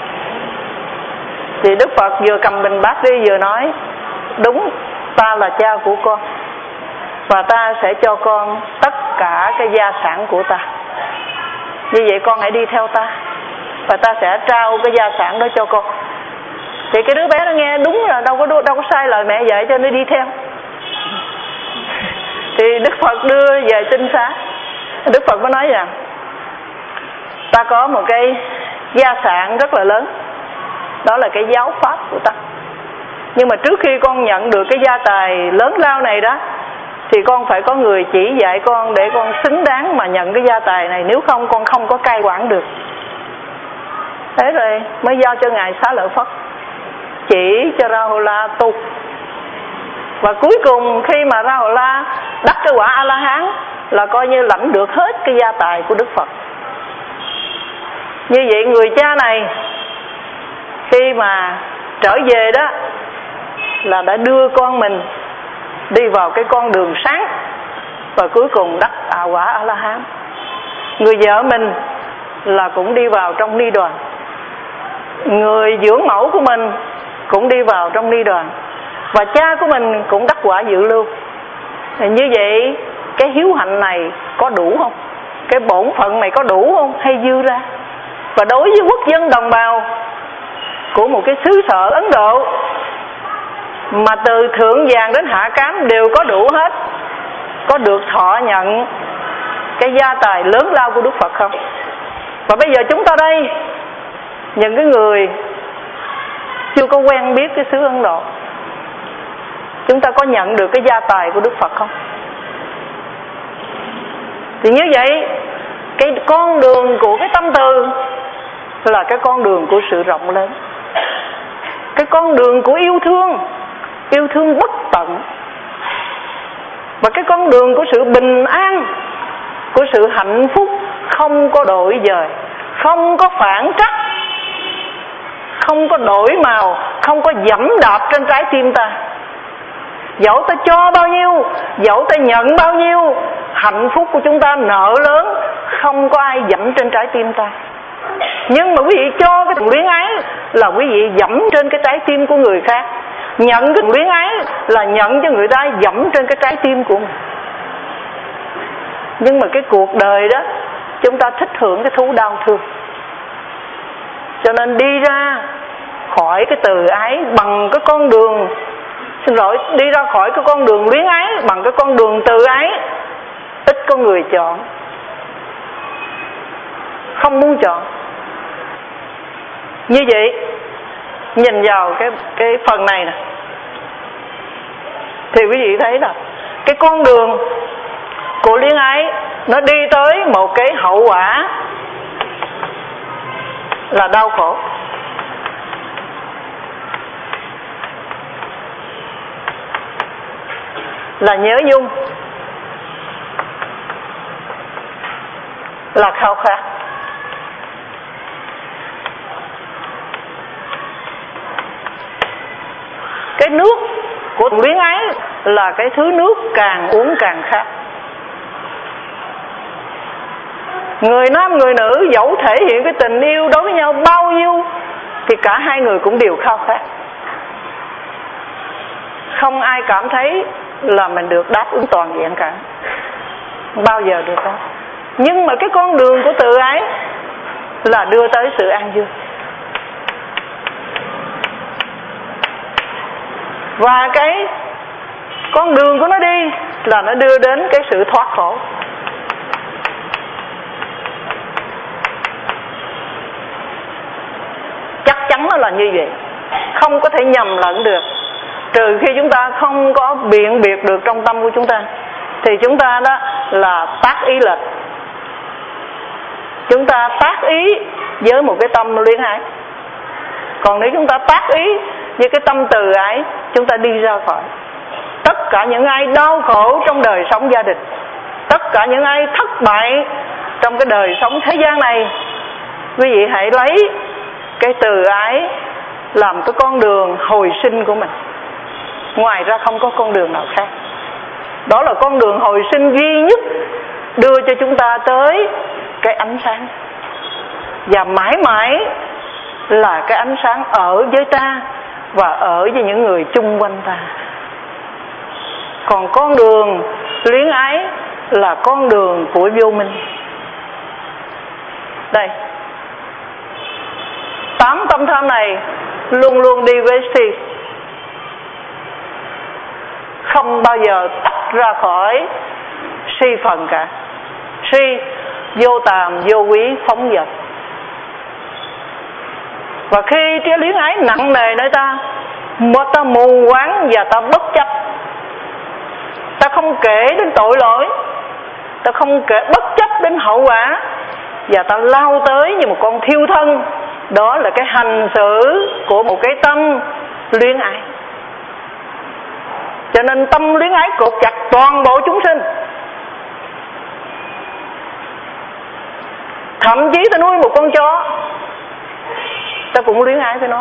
Thì Đức Phật vừa cầm bình bát đi vừa nói, đúng, ta là cha của con, và ta sẽ cho con tất cả cái gia sản của ta. Như vậy con hãy đi theo ta, và ta sẽ trao cái gia sản đó cho con. Thì cái đứa bé nó nghe đúng là đâu có đâu có sai lời mẹ dạy, cho nó đi theo. Thì Đức Phật đưa về tinh xá, Đức Phật mới nói rằng ta có một cái gia sản rất là lớn, đó là cái giáo pháp của ta. Nhưng mà trước khi con nhận được cái gia tài lớn lao này đó, thì con phải có người chỉ dạy con để con xứng đáng mà nhận cái gia tài này, nếu không con không có cai quản được. Thế rồi mới giao cho ngài Xá Lợi Phất chỉ cho Rahula tu. Và cuối cùng khi mà Rahula đắc cái quả A La Hán là coi như lãnh được hết cái gia tài của Đức Phật. Như vậy người cha này khi mà trở về đó là đã đưa con mình đi vào cái con đường sáng, và cuối cùng đắc à quả A La Hán. Người vợ mình là cũng đi vào trong ni đoàn, người dưỡng mẫu của mình cũng đi vào trong ni đoàn, và cha của mình cũng đắc quả dự lưu. Thì như vậy cái hiếu hạnh này có đủ không? Cái bổn phận này có đủ không hay dư ra? Và đối với quốc dân đồng bào của một cái xứ sở Ấn Độ mà từ thượng vàng đến hạ cám đều có đủ hết, có được thọ nhận cái gia tài lớn lao của Đức Phật không? Và bây giờ chúng ta đây, những cái người chưa có quen biết cái xứ Ấn Độ, chúng ta có nhận được cái gia tài của Đức Phật không? Thì như vậy cái con đường của cái tâm từ là cái con đường của sự rộng lớn, cái con đường của yêu thương, yêu thương bất tận, và cái con đường của sự bình an, của sự hạnh phúc không có đổi dời, không có phản trắc, không có đổi màu, không có dẫm đạp trên trái tim ta. Dẫu ta cho bao nhiêu, dẫu ta nhận bao nhiêu, hạnh phúc của chúng ta nợ lớn, không có ai dẫm trên trái tim ta. Nhưng mà quý vị cho cái luyến ái là quý vị dẫm trên cái trái tim của người khác. Nhận cái luyến ái là nhận cho người ta dẫm trên cái trái tim của mình. Nhưng mà cái cuộc đời đó chúng ta thích hưởng cái thú đau thương, cho nên đi ra khỏi cái từ ái bằng cái con đường, xin lỗi, đi ra khỏi cái con đường luyến ái bằng cái con đường từ ái, ít có người chọn, không muốn chọn. Như vậy nhìn vào cái cái phần này nè, thì quý vị thấy là cái con đường của luyến ái nó đi tới một cái hậu quả là đau khổ. Là nhớ nhung, là khao khát. Cái nước của luyến ái là cái thứ nước càng uống càng khát. Người nam người nữ dẫu thể hiện cái tình yêu đối với nhau bao nhiêu thì cả hai người cũng đều khao khát. Không ai cảm thấy là mình được đáp ứng toàn diện cả, bao giờ được đó. Nhưng mà cái con đường của tự ái là đưa tới sự an vui. Và cái con đường của nó đi là nó đưa đến cái sự thoát khổ. Chắc chắn nó là như vậy, không có thể nhầm lẫn được. Trừ khi chúng ta không có biện biệt được trong tâm của chúng ta, thì chúng ta đó là tác ý lệch. Chúng ta tác ý với một cái tâm luyến ái. Còn nếu chúng ta tác ý với cái tâm từ ái, chúng ta đi ra khỏi tất cả những ai đau khổ trong đời sống gia đình, tất cả những ai thất bại trong cái đời sống thế gian này. Quý vị hãy lấy cái từ ái làm cái con đường hồi sinh của mình. Ngoài ra không có con đường nào khác. Đó là con đường hồi sinh duy nhất đưa cho chúng ta tới cái ánh sáng. Và mãi mãi là cái ánh sáng ở với ta và ở với những người chung quanh ta. Còn con đường luyến ái là con đường của vô minh. Đây, tám tâm tham này luôn luôn đi với si, không bao giờ tách ra khỏi si phần cả. Si vô tàm, vô quý, phóng dật. Và khi cái luyến ái nặng nề nơi ta, mà ta mù quáng và ta bất chấp, ta không kể đến tội lỗi, ta không kể bất chấp đến hậu quả, và ta lao tới như một con thiêu thân. Đó là cái hành xử của một cái tâm luyến ái. Cho nên tâm luyến ái cột chặt toàn bộ chúng sinh. Thậm chí ta nuôi một con chó, ta cũng luyến ái với nó.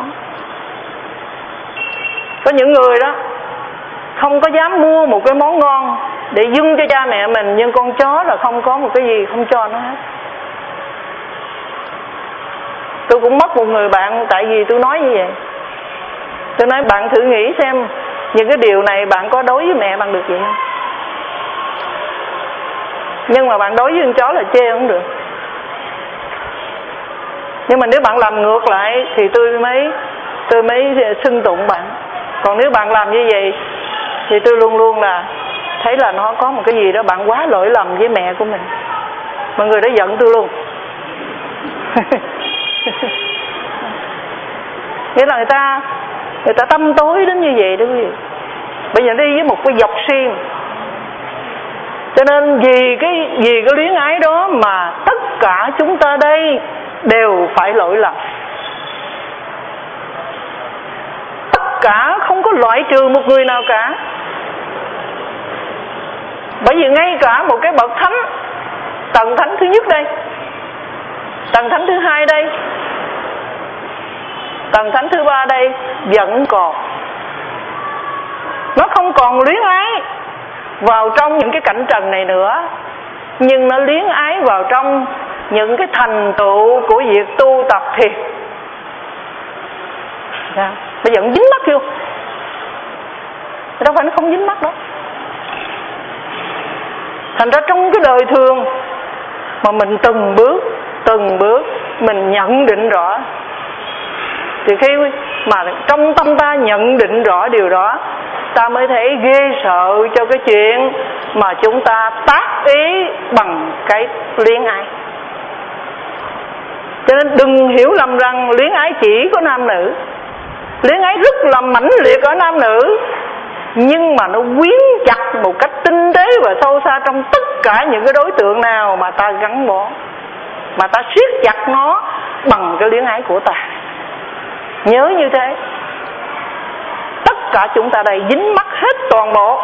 Có những người đó không có dám mua một cái món ngon để dâng cho cha mẹ mình, nhưng con chó là không có một cái gì không cho nó hết. Tôi cũng mất một người bạn tại vì tôi nói như vậy. Tôi nói bạn thử nghĩ xem, những cái điều này bạn có đối với mẹ bạn được vậy không? Nhưng mà bạn đối với con chó là chê không được. Nhưng mà nếu bạn làm ngược lại thì tôi mới tôi mới xưng tụng bạn. Còn nếu bạn làm như vậy thì tôi luôn luôn là thấy là nó có một cái gì đó bạn quá lỗi lầm với mẹ của mình. Mọi người đã giận tôi luôn. Nghĩa là người ta người ta tâm tối đến như vậy đó quý vị. Bây giờ đi với một cái dọc xiên. Cho nên vì cái vì cái luyến ái đó mà tất cả chúng ta đây đều phải lỗi lầm. Tất cả không có loại trừ một người nào cả. Bởi vì ngay cả một cái bậc thánh, tầng thánh thứ nhất đây, tầng thánh thứ hai đây, tầng thánh thứ ba đây vẫn còn. Nó không còn luyến ái vào trong những cái cảnh trần này nữa, nhưng nó luyến ái vào trong những cái thành tựu của việc tu tập thiền. Dạ. Bây giờ cũng dính mắt vô. Đâu phải nó không dính mắt đâu. Thành ra trong cái đời thường mà mình từng bước Từng bước mình nhận định rõ, thì khi mà trong tâm ta nhận định rõ điều đó, ta mới thấy ghê sợ cho cái chuyện mà chúng ta tác ý bằng cái luyến ái. Cho nên đừng hiểu lầm rằng luyến ái chỉ có nam nữ. Luyến ái rất là mãnh liệt ở nam nữ, nhưng mà nó quyến chặt một cách tinh tế và sâu xa trong tất cả những cái đối tượng nào mà ta gắn bó, mà ta siết chặt nó bằng cái luyến ái của ta. Nhớ như thế. Tất cả chúng ta đây dính mắc hết toàn bộ.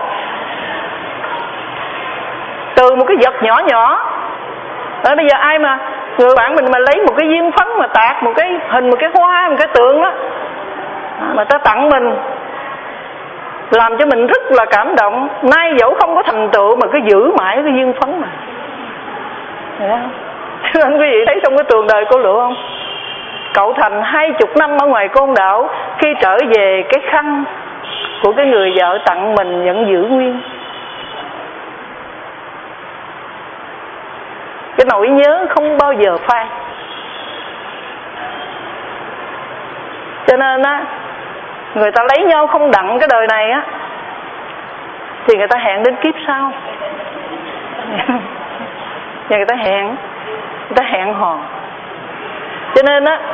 Từ một cái vật nhỏ nhỏ. Ở bây giờ ai mà người bạn mình mà lấy một cái viên phấn mà tạc một cái hình, một cái hoa, một cái tượng đó, mà ta tặng mình, làm cho mình rất là cảm động. Nay dẫu không có thành tựu mà cứ giữ mãi cái viên phấn mà. Thấy không? Nên quý vị thấy trong cái tường đời cô Lụa không? Cậu Thành hai chục năm ở ngoài Côn Đảo, khi trở về cái khăn của cái người vợ tặng mình vẫn giữ nguyên. Cái nỗi nhớ không bao giờ phai. Cho nên á, người ta lấy nhau không đặng cái đời này á, thì người ta hẹn đến kiếp sau. Và người ta hẹn, người ta hẹn hò. Cho nên á,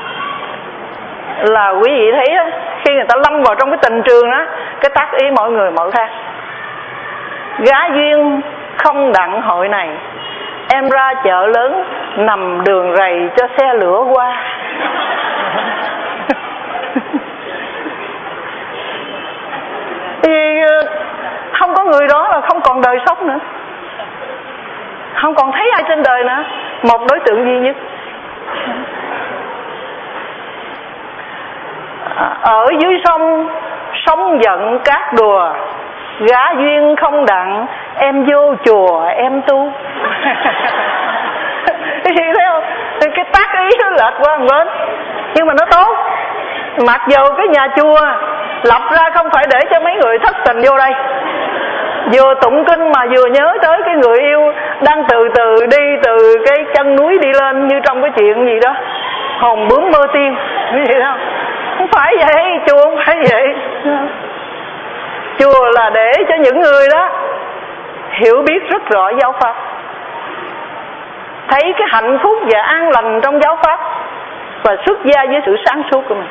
là quý vị thấy á, khi người ta lâm vào trong cái tình trường á, cái tác ý mọi người mỗi khác. Gá duyên không đặng hội này, em ra chợ lớn nằm đường rầy cho xe lửa qua. Thì không có người đó là không còn đời sống nữa, không còn thấy ai trên đời nữa. Một đối tượng duy nhất. Ở dưới sông sóng giận cát đùa, gá duyên không đặng em vô chùa em tu. Thấy không? Cái tác ý nó lệch qua một bên, nhưng mà nó tốt. Mặc dù cái nhà chùa lập ra không phải để cho mấy người thất tình vô đây, vừa tụng kinh mà vừa nhớ tới cái người yêu đang từ từ đi từ cái chân núi đi lên, như trong cái chuyện gì đó hồn bướm mơ tiên, cái gì đó. Không phải vậy, chùa không phải vậy. Chùa là để cho những người đó hiểu biết rất rõ giáo pháp, thấy cái hạnh phúc và an lành trong giáo pháp, và xuất gia với sự sáng suốt của mình.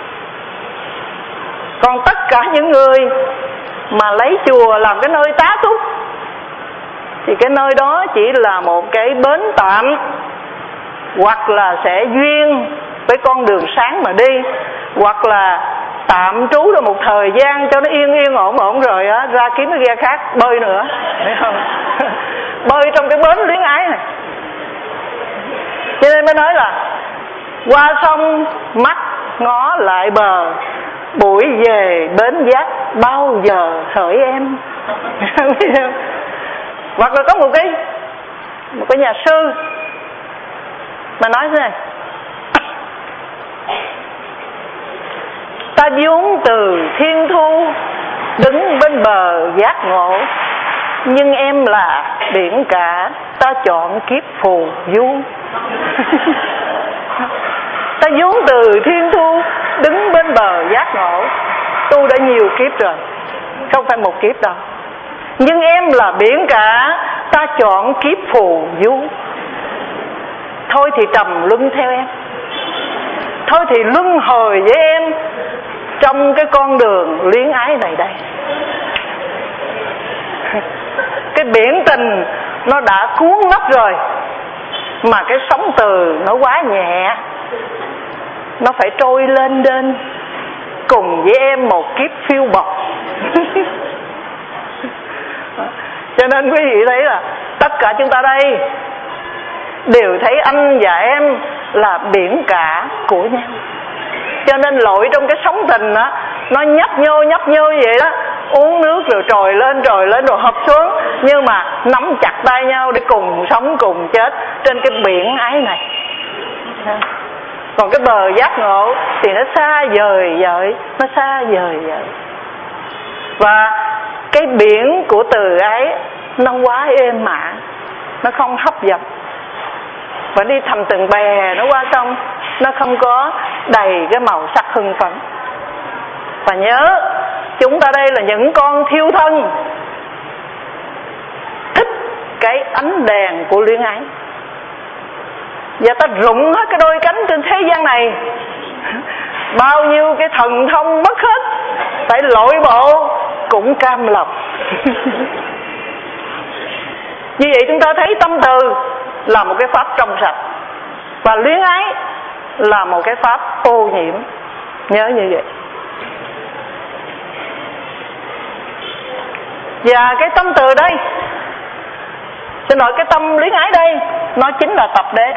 Còn tất cả những người mà lấy chùa làm cái nơi tá túc, thì cái nơi đó chỉ là một cái bến tạm, hoặc là sẽ duyên với con đường sáng mà đi, hoặc là tạm trú được một thời gian cho nó yên yên ổn ổn rồi á, ra kiếm cái ghe khác bơi nữa, thấy không? Bơi trong cái bến luyến ái này. Cho nên mới nói là qua sông mắt ngó lại bờ, buổi về bến giác bao giờ hỡi em. Hoặc là có một cái một cái nhà sư mà nói thế này: ta vốn từ thiên thu, đứng bên bờ giác ngộ, nhưng em là biển cả, ta chọn kiếp phù du. Ta vốn từ thiên thu, đứng bên bờ giác ngộ. Tu đã nhiều kiếp rồi, không phải một kiếp đâu. Nhưng em là biển cả, ta chọn kiếp phù du. Thôi thì trầm luân theo em, thôi thì luân hồi với em trong cái con đường luyến ái này đây. Cái biển tình nó đã cuốn mất rồi, mà cái sóng từ nó quá nhẹ, nó phải trôi lên lên cùng với em một kiếp phiêu bọc. Cho nên quý vị thấy là tất cả chúng ta đây đều thấy anh và em là biển cả của nhau. Cho nên lội trong cái sóng tình đó, nó nhấp nhô nhấp nhô như vậy đó, uống nước rồi trồi lên trồi lên rồi hợp xuống, nhưng mà nắm chặt tay nhau để cùng sống cùng chết trên cái biển ái này. Còn cái bờ giác ngộ thì nó xa vời vợi, nó xa vời vợi. Và cái biển của từ ái nó quá êm mạ, nó không hấp dẫn. Và đi thành từng bè nó qua sông, nó không có đầy cái màu sắc hưng phấn. Và nhớ, chúng ta đây là những con thiêu thân, thích cái ánh đèn của luyến ái, và ta rụng hết cái đôi cánh trên thế gian này. Bao nhiêu cái thần thông mất hết, phải lội bộ cũng cam lòng. Như vậy chúng ta thấy tâm từ là một cái pháp trong sạch, và luyến ái là một cái pháp ô nhiễm. Nhớ như vậy. Và cái tâm từ đây, xin lỗi, cái tâm luyến ái đây, nó chính là tập đế.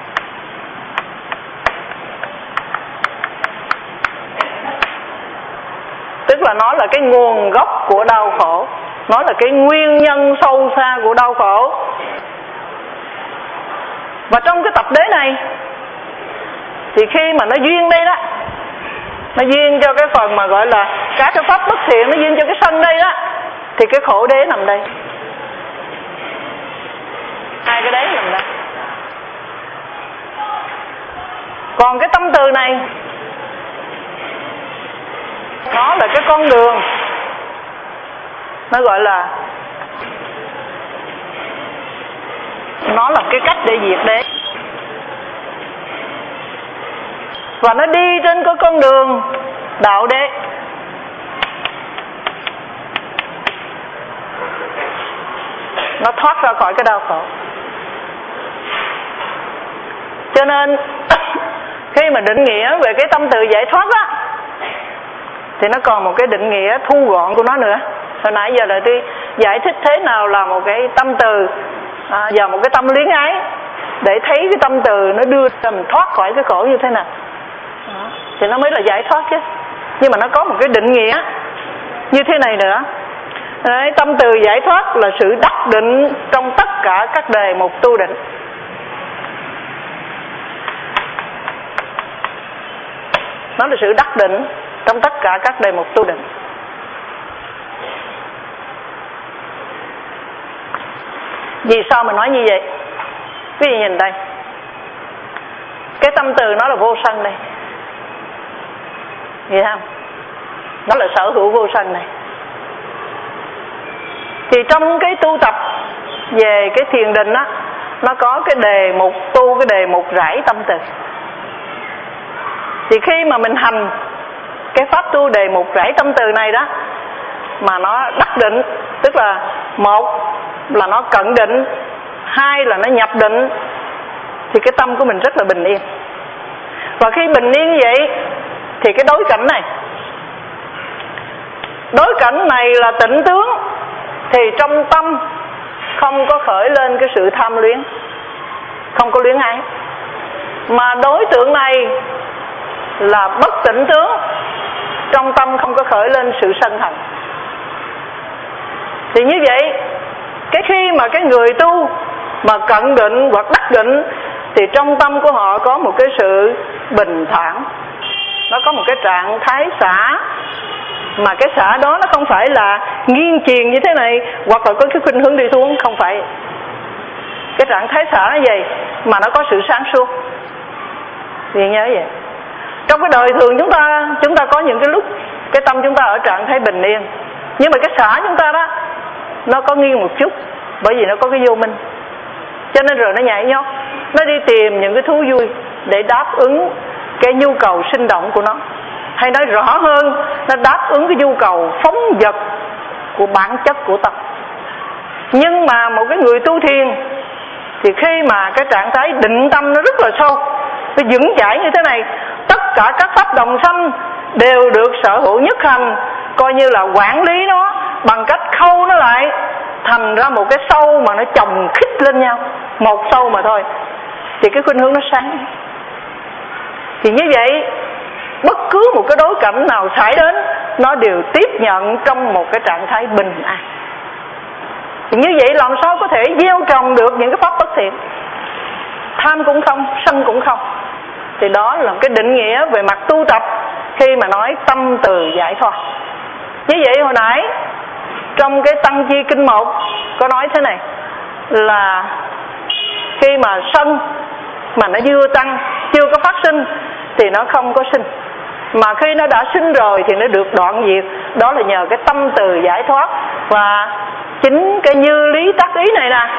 Tức là nó là cái nguồn gốc của đau khổ, nó là cái nguyên nhân sâu xa của đau khổ. Và trong cái tập đế này thì khi mà nó duyên đây đó, nó duyên cho cái phần mà gọi là các cái pháp bất thiện, nó duyên cho cái sân đây đó, thì cái khổ đế nằm đây. Hai cái đế nằm đây. Còn cái tâm từ này, nó là cái con đường, nó gọi là, nó là cái cách để diệt đế. Và nó đi trên cái con đường đạo đế. Nó thoát ra khỏi cái đau khổ. Cho nên khi mà định nghĩa về cái tâm từ giải thoát á, thì nó còn một cái định nghĩa thu gọn của nó nữa. Hồi nãy giờ là tôi giải thích thế nào là một cái tâm từ à, và một cái tâm luyến ái, để thấy cái tâm từ nó đưa mình thoát khỏi cái khổ như thế nào. Đó. Thì nó mới là giải thoát chứ. Nhưng mà nó có một cái định nghĩa như thế này nữa. Đấy, tâm từ giải thoát là sự đắc định trong tất cả các đề mục tu định. Nó là sự đắc định trong tất cả các đề mục tu định. Vì sao mình nói như vậy? Quý vị nhìn đây, cái tâm từ nó là vô sân đây, hiểu không? Nó là sở hữu vô sân này. Thì trong cái tu tập về cái thiền định á, nó có cái đề mục tu, cái đề mục rải tâm từ. Thì khi mà mình hành cái pháp tu đề mục rải tâm từ này đó, mà nó đắc định, tức là một là nó cận định, hai là nó nhập định, thì cái tâm của mình rất là bình yên. Và khi bình yên như vậy thì cái đối cảnh này, đối cảnh này là tịnh tướng, thì trong tâm không có khởi lên cái sự tham luyến, không có luyến ái. Mà đối tượng này là bất tịnh tướng, trong tâm không có khởi lên sự sân hận. Thì như vậy, cái khi mà cái người tu mà cận định hoặc đắc định, thì trong tâm của họ có một cái sự bình thản, nó có một cái trạng thái xả. Mà cái xả đó nó không phải là nghiêng triền như thế này, hoặc là có cái khuynh hướng đi xuống, không phải. Cái trạng thái xả nó vậy, mà nó có sự sáng suốt. Vì nhớ vậy, trong cái đời thường chúng ta chúng ta có những cái lúc cái tâm chúng ta ở trạng thái bình yên, nhưng mà cái xả chúng ta đó nó có nghiêng một chút, bởi vì nó có cái vô minh. Cho nên rồi nó nhảy nhót, nó đi tìm những cái thú vui để đáp ứng cái nhu cầu sinh động của nó. Hay nói rõ hơn, nó đáp ứng cái nhu cầu phóng dật của bản chất của tâm. Nhưng mà một cái người tu thiền thì khi mà cái trạng thái định tâm nó rất là sâu, nó vững chãi như thế này, tất cả các pháp đồng sanh đều được sở hữu nhất hành, coi như là quản lý nó bằng cách khâu nó lại thành ra một cái sâu mà nó chồng khít lên nhau, một sâu mà thôi, thì cái khuynh hướng nó sáng. Thì như vậy, bất cứ một cái đối cảnh nào xảy đến, nó đều tiếp nhận trong một cái trạng thái bình an. Thì như vậy làm sao có thể gieo trồng được những cái pháp bất thiện? Tham cũng không, sân cũng không. Thì đó là cái định nghĩa về mặt tu tập khi mà nói tâm từ giải thoát. Như vậy hồi nãy trong cái Tăng Chi Kinh một có nói thế này, là khi mà sân mà nó chưa tăng, chưa có phát sinh thì nó không có sinh. Mà khi nó đã sinh rồi thì nó được đoạn diệt. Đó là nhờ cái tâm từ giải thoát. Và chính cái như lý tác ý này nè,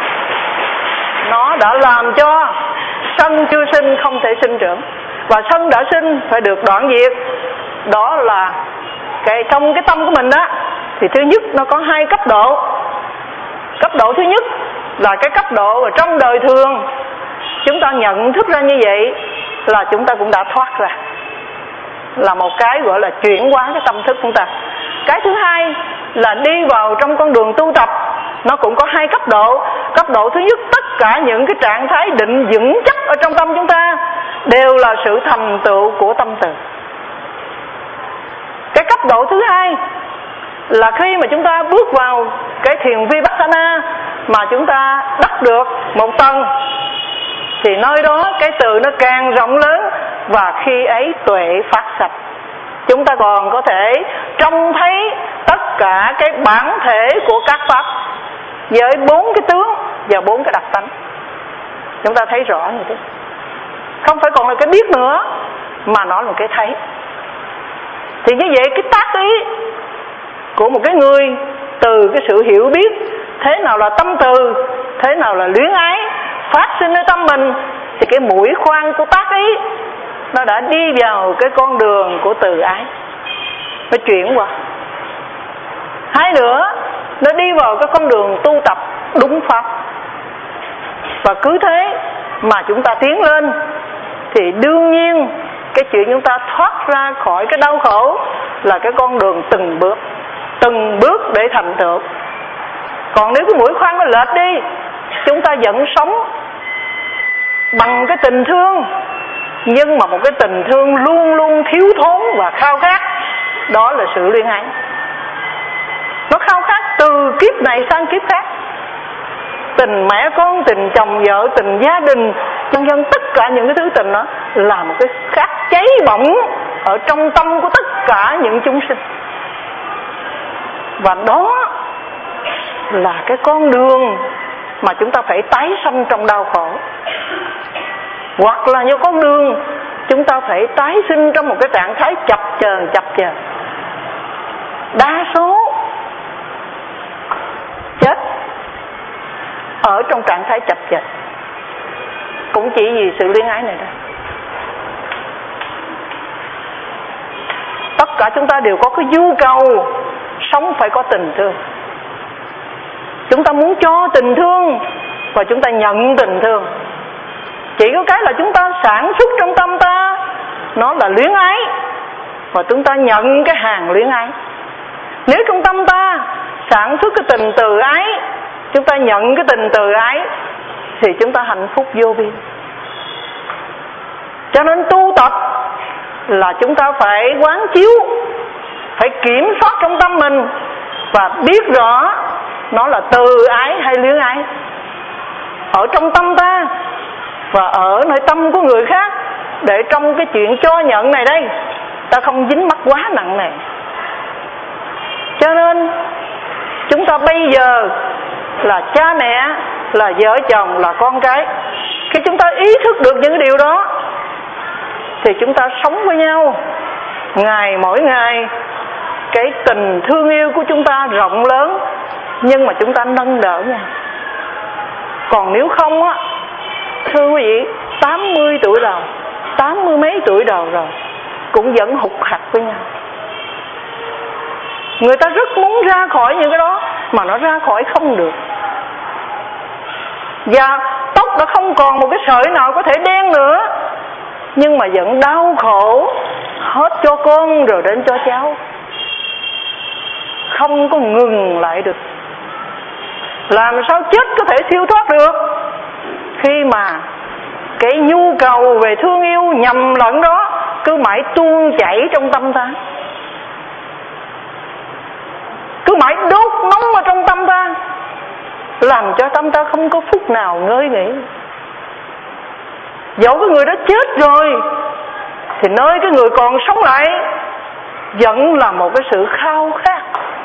nó đã làm cho sân chưa sinh không thể sinh trưởng, và sân đã sinh phải được đoạn diệt. Đó là cái trong cái tâm của mình đó, thì thứ nhất nó có hai cấp độ. Cấp độ thứ nhất là cái cấp độ ở trong đời thường, chúng ta nhận thức ra như vậy là chúng ta cũng đã thoát ra, là một cái gọi là chuyển hóa cái tâm thức của chúng ta. Cái thứ hai là đi vào trong con đường tu tập, nó cũng có hai cấp độ. Cấp độ thứ nhất, tất cả những cái trạng thái định vững chắc ở trong tâm chúng ta đều là sự thành tựu của tâm từ. Cái cấp độ thứ hai là khi mà chúng ta bước vào cái thiền vipassana, mà chúng ta đắc được một tầng thì nơi đó cái từ nó càng rộng lớn, và khi ấy tuệ phát sạch. Chúng ta còn có thể trông thấy tất cả cái bản thể của các pháp với bốn cái tướng và bốn cái đặc tánh. Chúng ta thấy rõ như thế, không phải còn là cái biết nữa, mà nó là cái thấy. Thì như vậy cái tác ý của một cái người từ cái sự hiểu biết thế nào là tâm từ, thế nào là luyến ái phát sinh ở tâm mình, thì cái mũi khoan của tác ý nó đã đi vào cái con đường của từ ái, nó chuyển qua. Hai nữa, nó đi vào cái con đường tu tập đúng pháp. Và cứ thế mà chúng ta tiến lên, thì đương nhiên cái chuyện chúng ta thoát ra khỏi cái đau khổ là cái con đường từng bước, từng bước để thành tựu. Còn nếu cái mũi khoan nó lệch đi, chúng ta vẫn sống bằng cái tình thương, nhưng mà một cái tình thương luôn luôn thiếu thốn và khao khát, đó là sự luyến ái. Nó khao khát từ kiếp này sang kiếp khác. Tình mẹ con, tình chồng vợ, tình gia đình, vân vân, tất cả những cái thứ tình đó là một cái khát cháy bỏng ở trong tâm của tất cả những chúng sinh. Và đó là cái con đường mà chúng ta phải tái sanh trong đau khổ, hoặc là như con đường chúng ta phải tái sinh trong một cái trạng thái chập chờn chập chờn. Đa số chết ở trong trạng thái chập chờn cũng chỉ vì sự luyến ái này thôi. Tất cả chúng ta đều có cái nhu cầu sống phải có tình thương. Chúng ta muốn cho tình thương và chúng ta nhận tình thương. Chỉ có cái là chúng ta sản xuất trong tâm ta nó là luyến ái, và chúng ta nhận cái hàng luyến ái. Nếu trong tâm ta sản xuất cái tình từ ái, chúng ta nhận cái tình từ ái, thì chúng ta hạnh phúc vô biên. Cho nên tu tập là chúng ta phải quán chiếu, phải kiểm soát trong tâm mình và biết rõ nó là từ ái hay luyến ái ở trong tâm ta và ở nơi tâm của người khác, để trong cái chuyện cho nhận này đây ta không dính mắc quá nặng nề. Cho nên chúng ta bây giờ là cha mẹ, là vợ chồng, là con cái, khi chúng ta ý thức được những điều đó thì chúng ta sống với nhau ngày mỗi ngày. Cái tình thương yêu của chúng ta rộng lớn, nhưng mà chúng ta nâng đỡ nhau. Còn nếu không á, thưa quý vị, tám mươi tuổi đầu, tám mươi mấy tuổi đầu rồi cũng vẫn hụt hặc với nhau. Người ta rất muốn ra khỏi những cái đó mà nó ra khỏi không được. Và tóc đã không còn một cái sợi nào có thể đen nữa, nhưng mà vẫn đau khổ hết cho con rồi đến cho cháu, không có ngừng lại được. Làm sao chết có thể siêu thoát được khi mà cái nhu cầu về thương yêu nhầm lẫn đó cứ mãi tuôn chảy trong tâm ta, cứ mãi đốt nóng ở trong tâm ta, làm cho tâm ta không có phút nào ngơi nghỉ. Dẫu cái người đó chết rồi thì nơi cái người còn sống lại vẫn là một cái sự khao khát,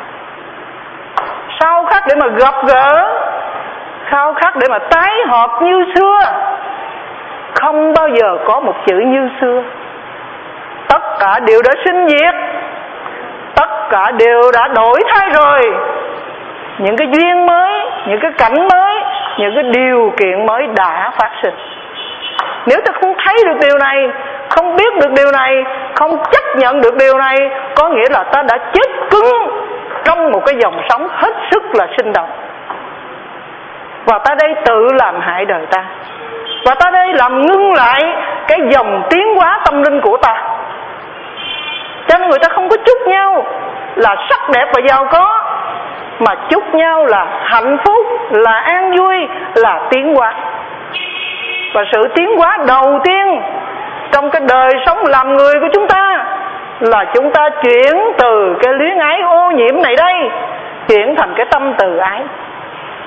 khao khát để mà gặp gỡ, khao khát để mà tái hợp như xưa. Không bao giờ có một chữ như xưa. Tất cả đều đã sinh diệt, tất cả đều đã đổi thay rồi. Những cái duyên mới, những cái cảnh mới, những cái điều kiện mới đã phát sinh. Nếu ta không thấy được điều này, không biết được điều này, không chấp nhận được điều này, có nghĩa là ta đã chết cứng trong một cái dòng sống hết sức là sinh động. Và ta đây tự làm hại đời ta, và ta đây làm ngưng lại cái dòng tiến hóa tâm linh của ta. Cho nên người ta không có chúc nhau là sắc đẹp và giàu có, mà chúc nhau là hạnh phúc, là an vui, là tiến hóa. Và sự tiến hóa đầu tiên trong cái đời sống làm người của chúng ta là chúng ta chuyển từ cái luyến ái ô nhiễm này đây, chuyển thành cái tâm từ ái.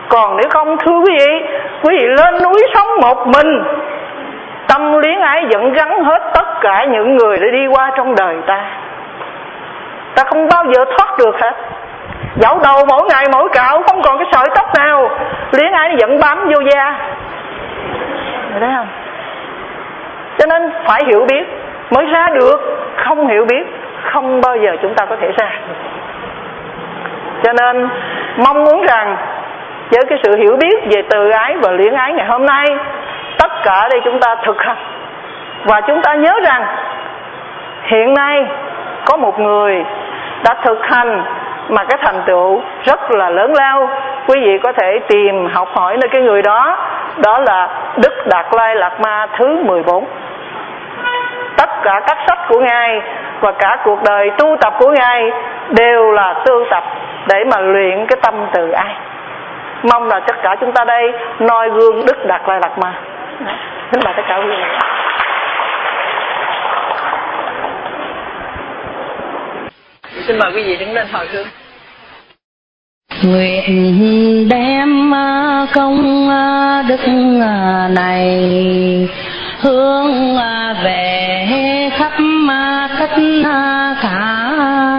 Còn nếu không, thưa quý vị, quý vị lên núi sống một mình, tâm luyến ái dẫn gắn hết tất cả những người để đi qua trong đời ta. Ta không bao giờ thoát được hết. Dẫu đầu mỗi ngày mỗi cạo, không còn cái sợi tóc nào, luyến ái nó vẫn bám vô da. Thấy không? Cho nên phải hiểu biết mới ra được. Không hiểu biết không bao giờ chúng ta có thể ra. Cho nên mong muốn rằng với cái sự hiểu biết về từ ái và luyến ái ngày hôm nay, tất cả đây chúng ta thực hành. Và chúng ta nhớ rằng hiện nay có một người đã thực hành mà cái thành tựu rất là lớn lao. Quý vị có thể tìm học hỏi nơi cái người đó. Đó là Đức Đạt Lai Lạt Ma thứ mười bốn. Tất cả các sách của Ngài và cả cuộc đời tu tập của Ngài đều là tu tập để mà luyện cái tâm từ ái. Mong là tất cả chúng ta đây noi gương Đức Đạt Lai Lạt Ma. Kính mời tất cả quý vị. Xin mời quý vị đứng lên hồi hương. Nguyện đem công đức này hướng về khắp tất cả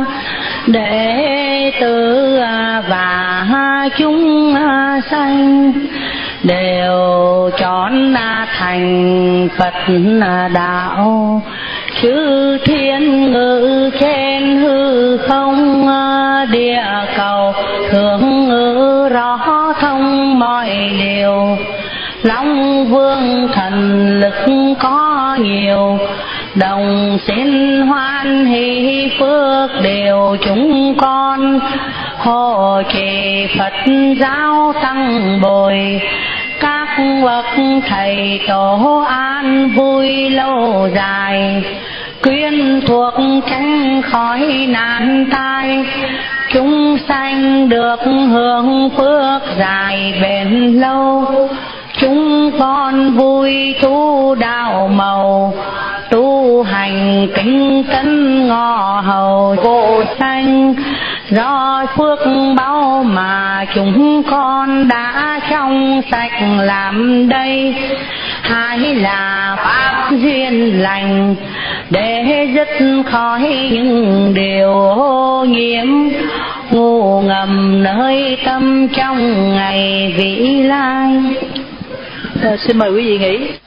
đệ tử và chúng sanh đều chọn thành Phật đạo. Chư thiên ngự trên hư không địa cầu, thường ngự rõ thông mọi điều. Long vương thần lực có nhiều, đồng xin hoan hỷ phước đều chúng con. Hộ trì Phật giáo tăng bồi, các bậc thầy tổ an vui lâu dài. Quyên thuộc tránh khỏi nạn tai, chúng sanh được hưởng phước dài bền lâu. Chúng con vui tu đạo màu, tu hành kính cẩn ngọ hầu vô sanh. Do phước báu mà chúng con đã trong sạch làm đây, hai là pháp duyên lành để dứt khỏi những điều ô nhiễm ngủ ngầm nơi tâm trong ngày vĩ lai. À, xin mời quý vị nghỉ.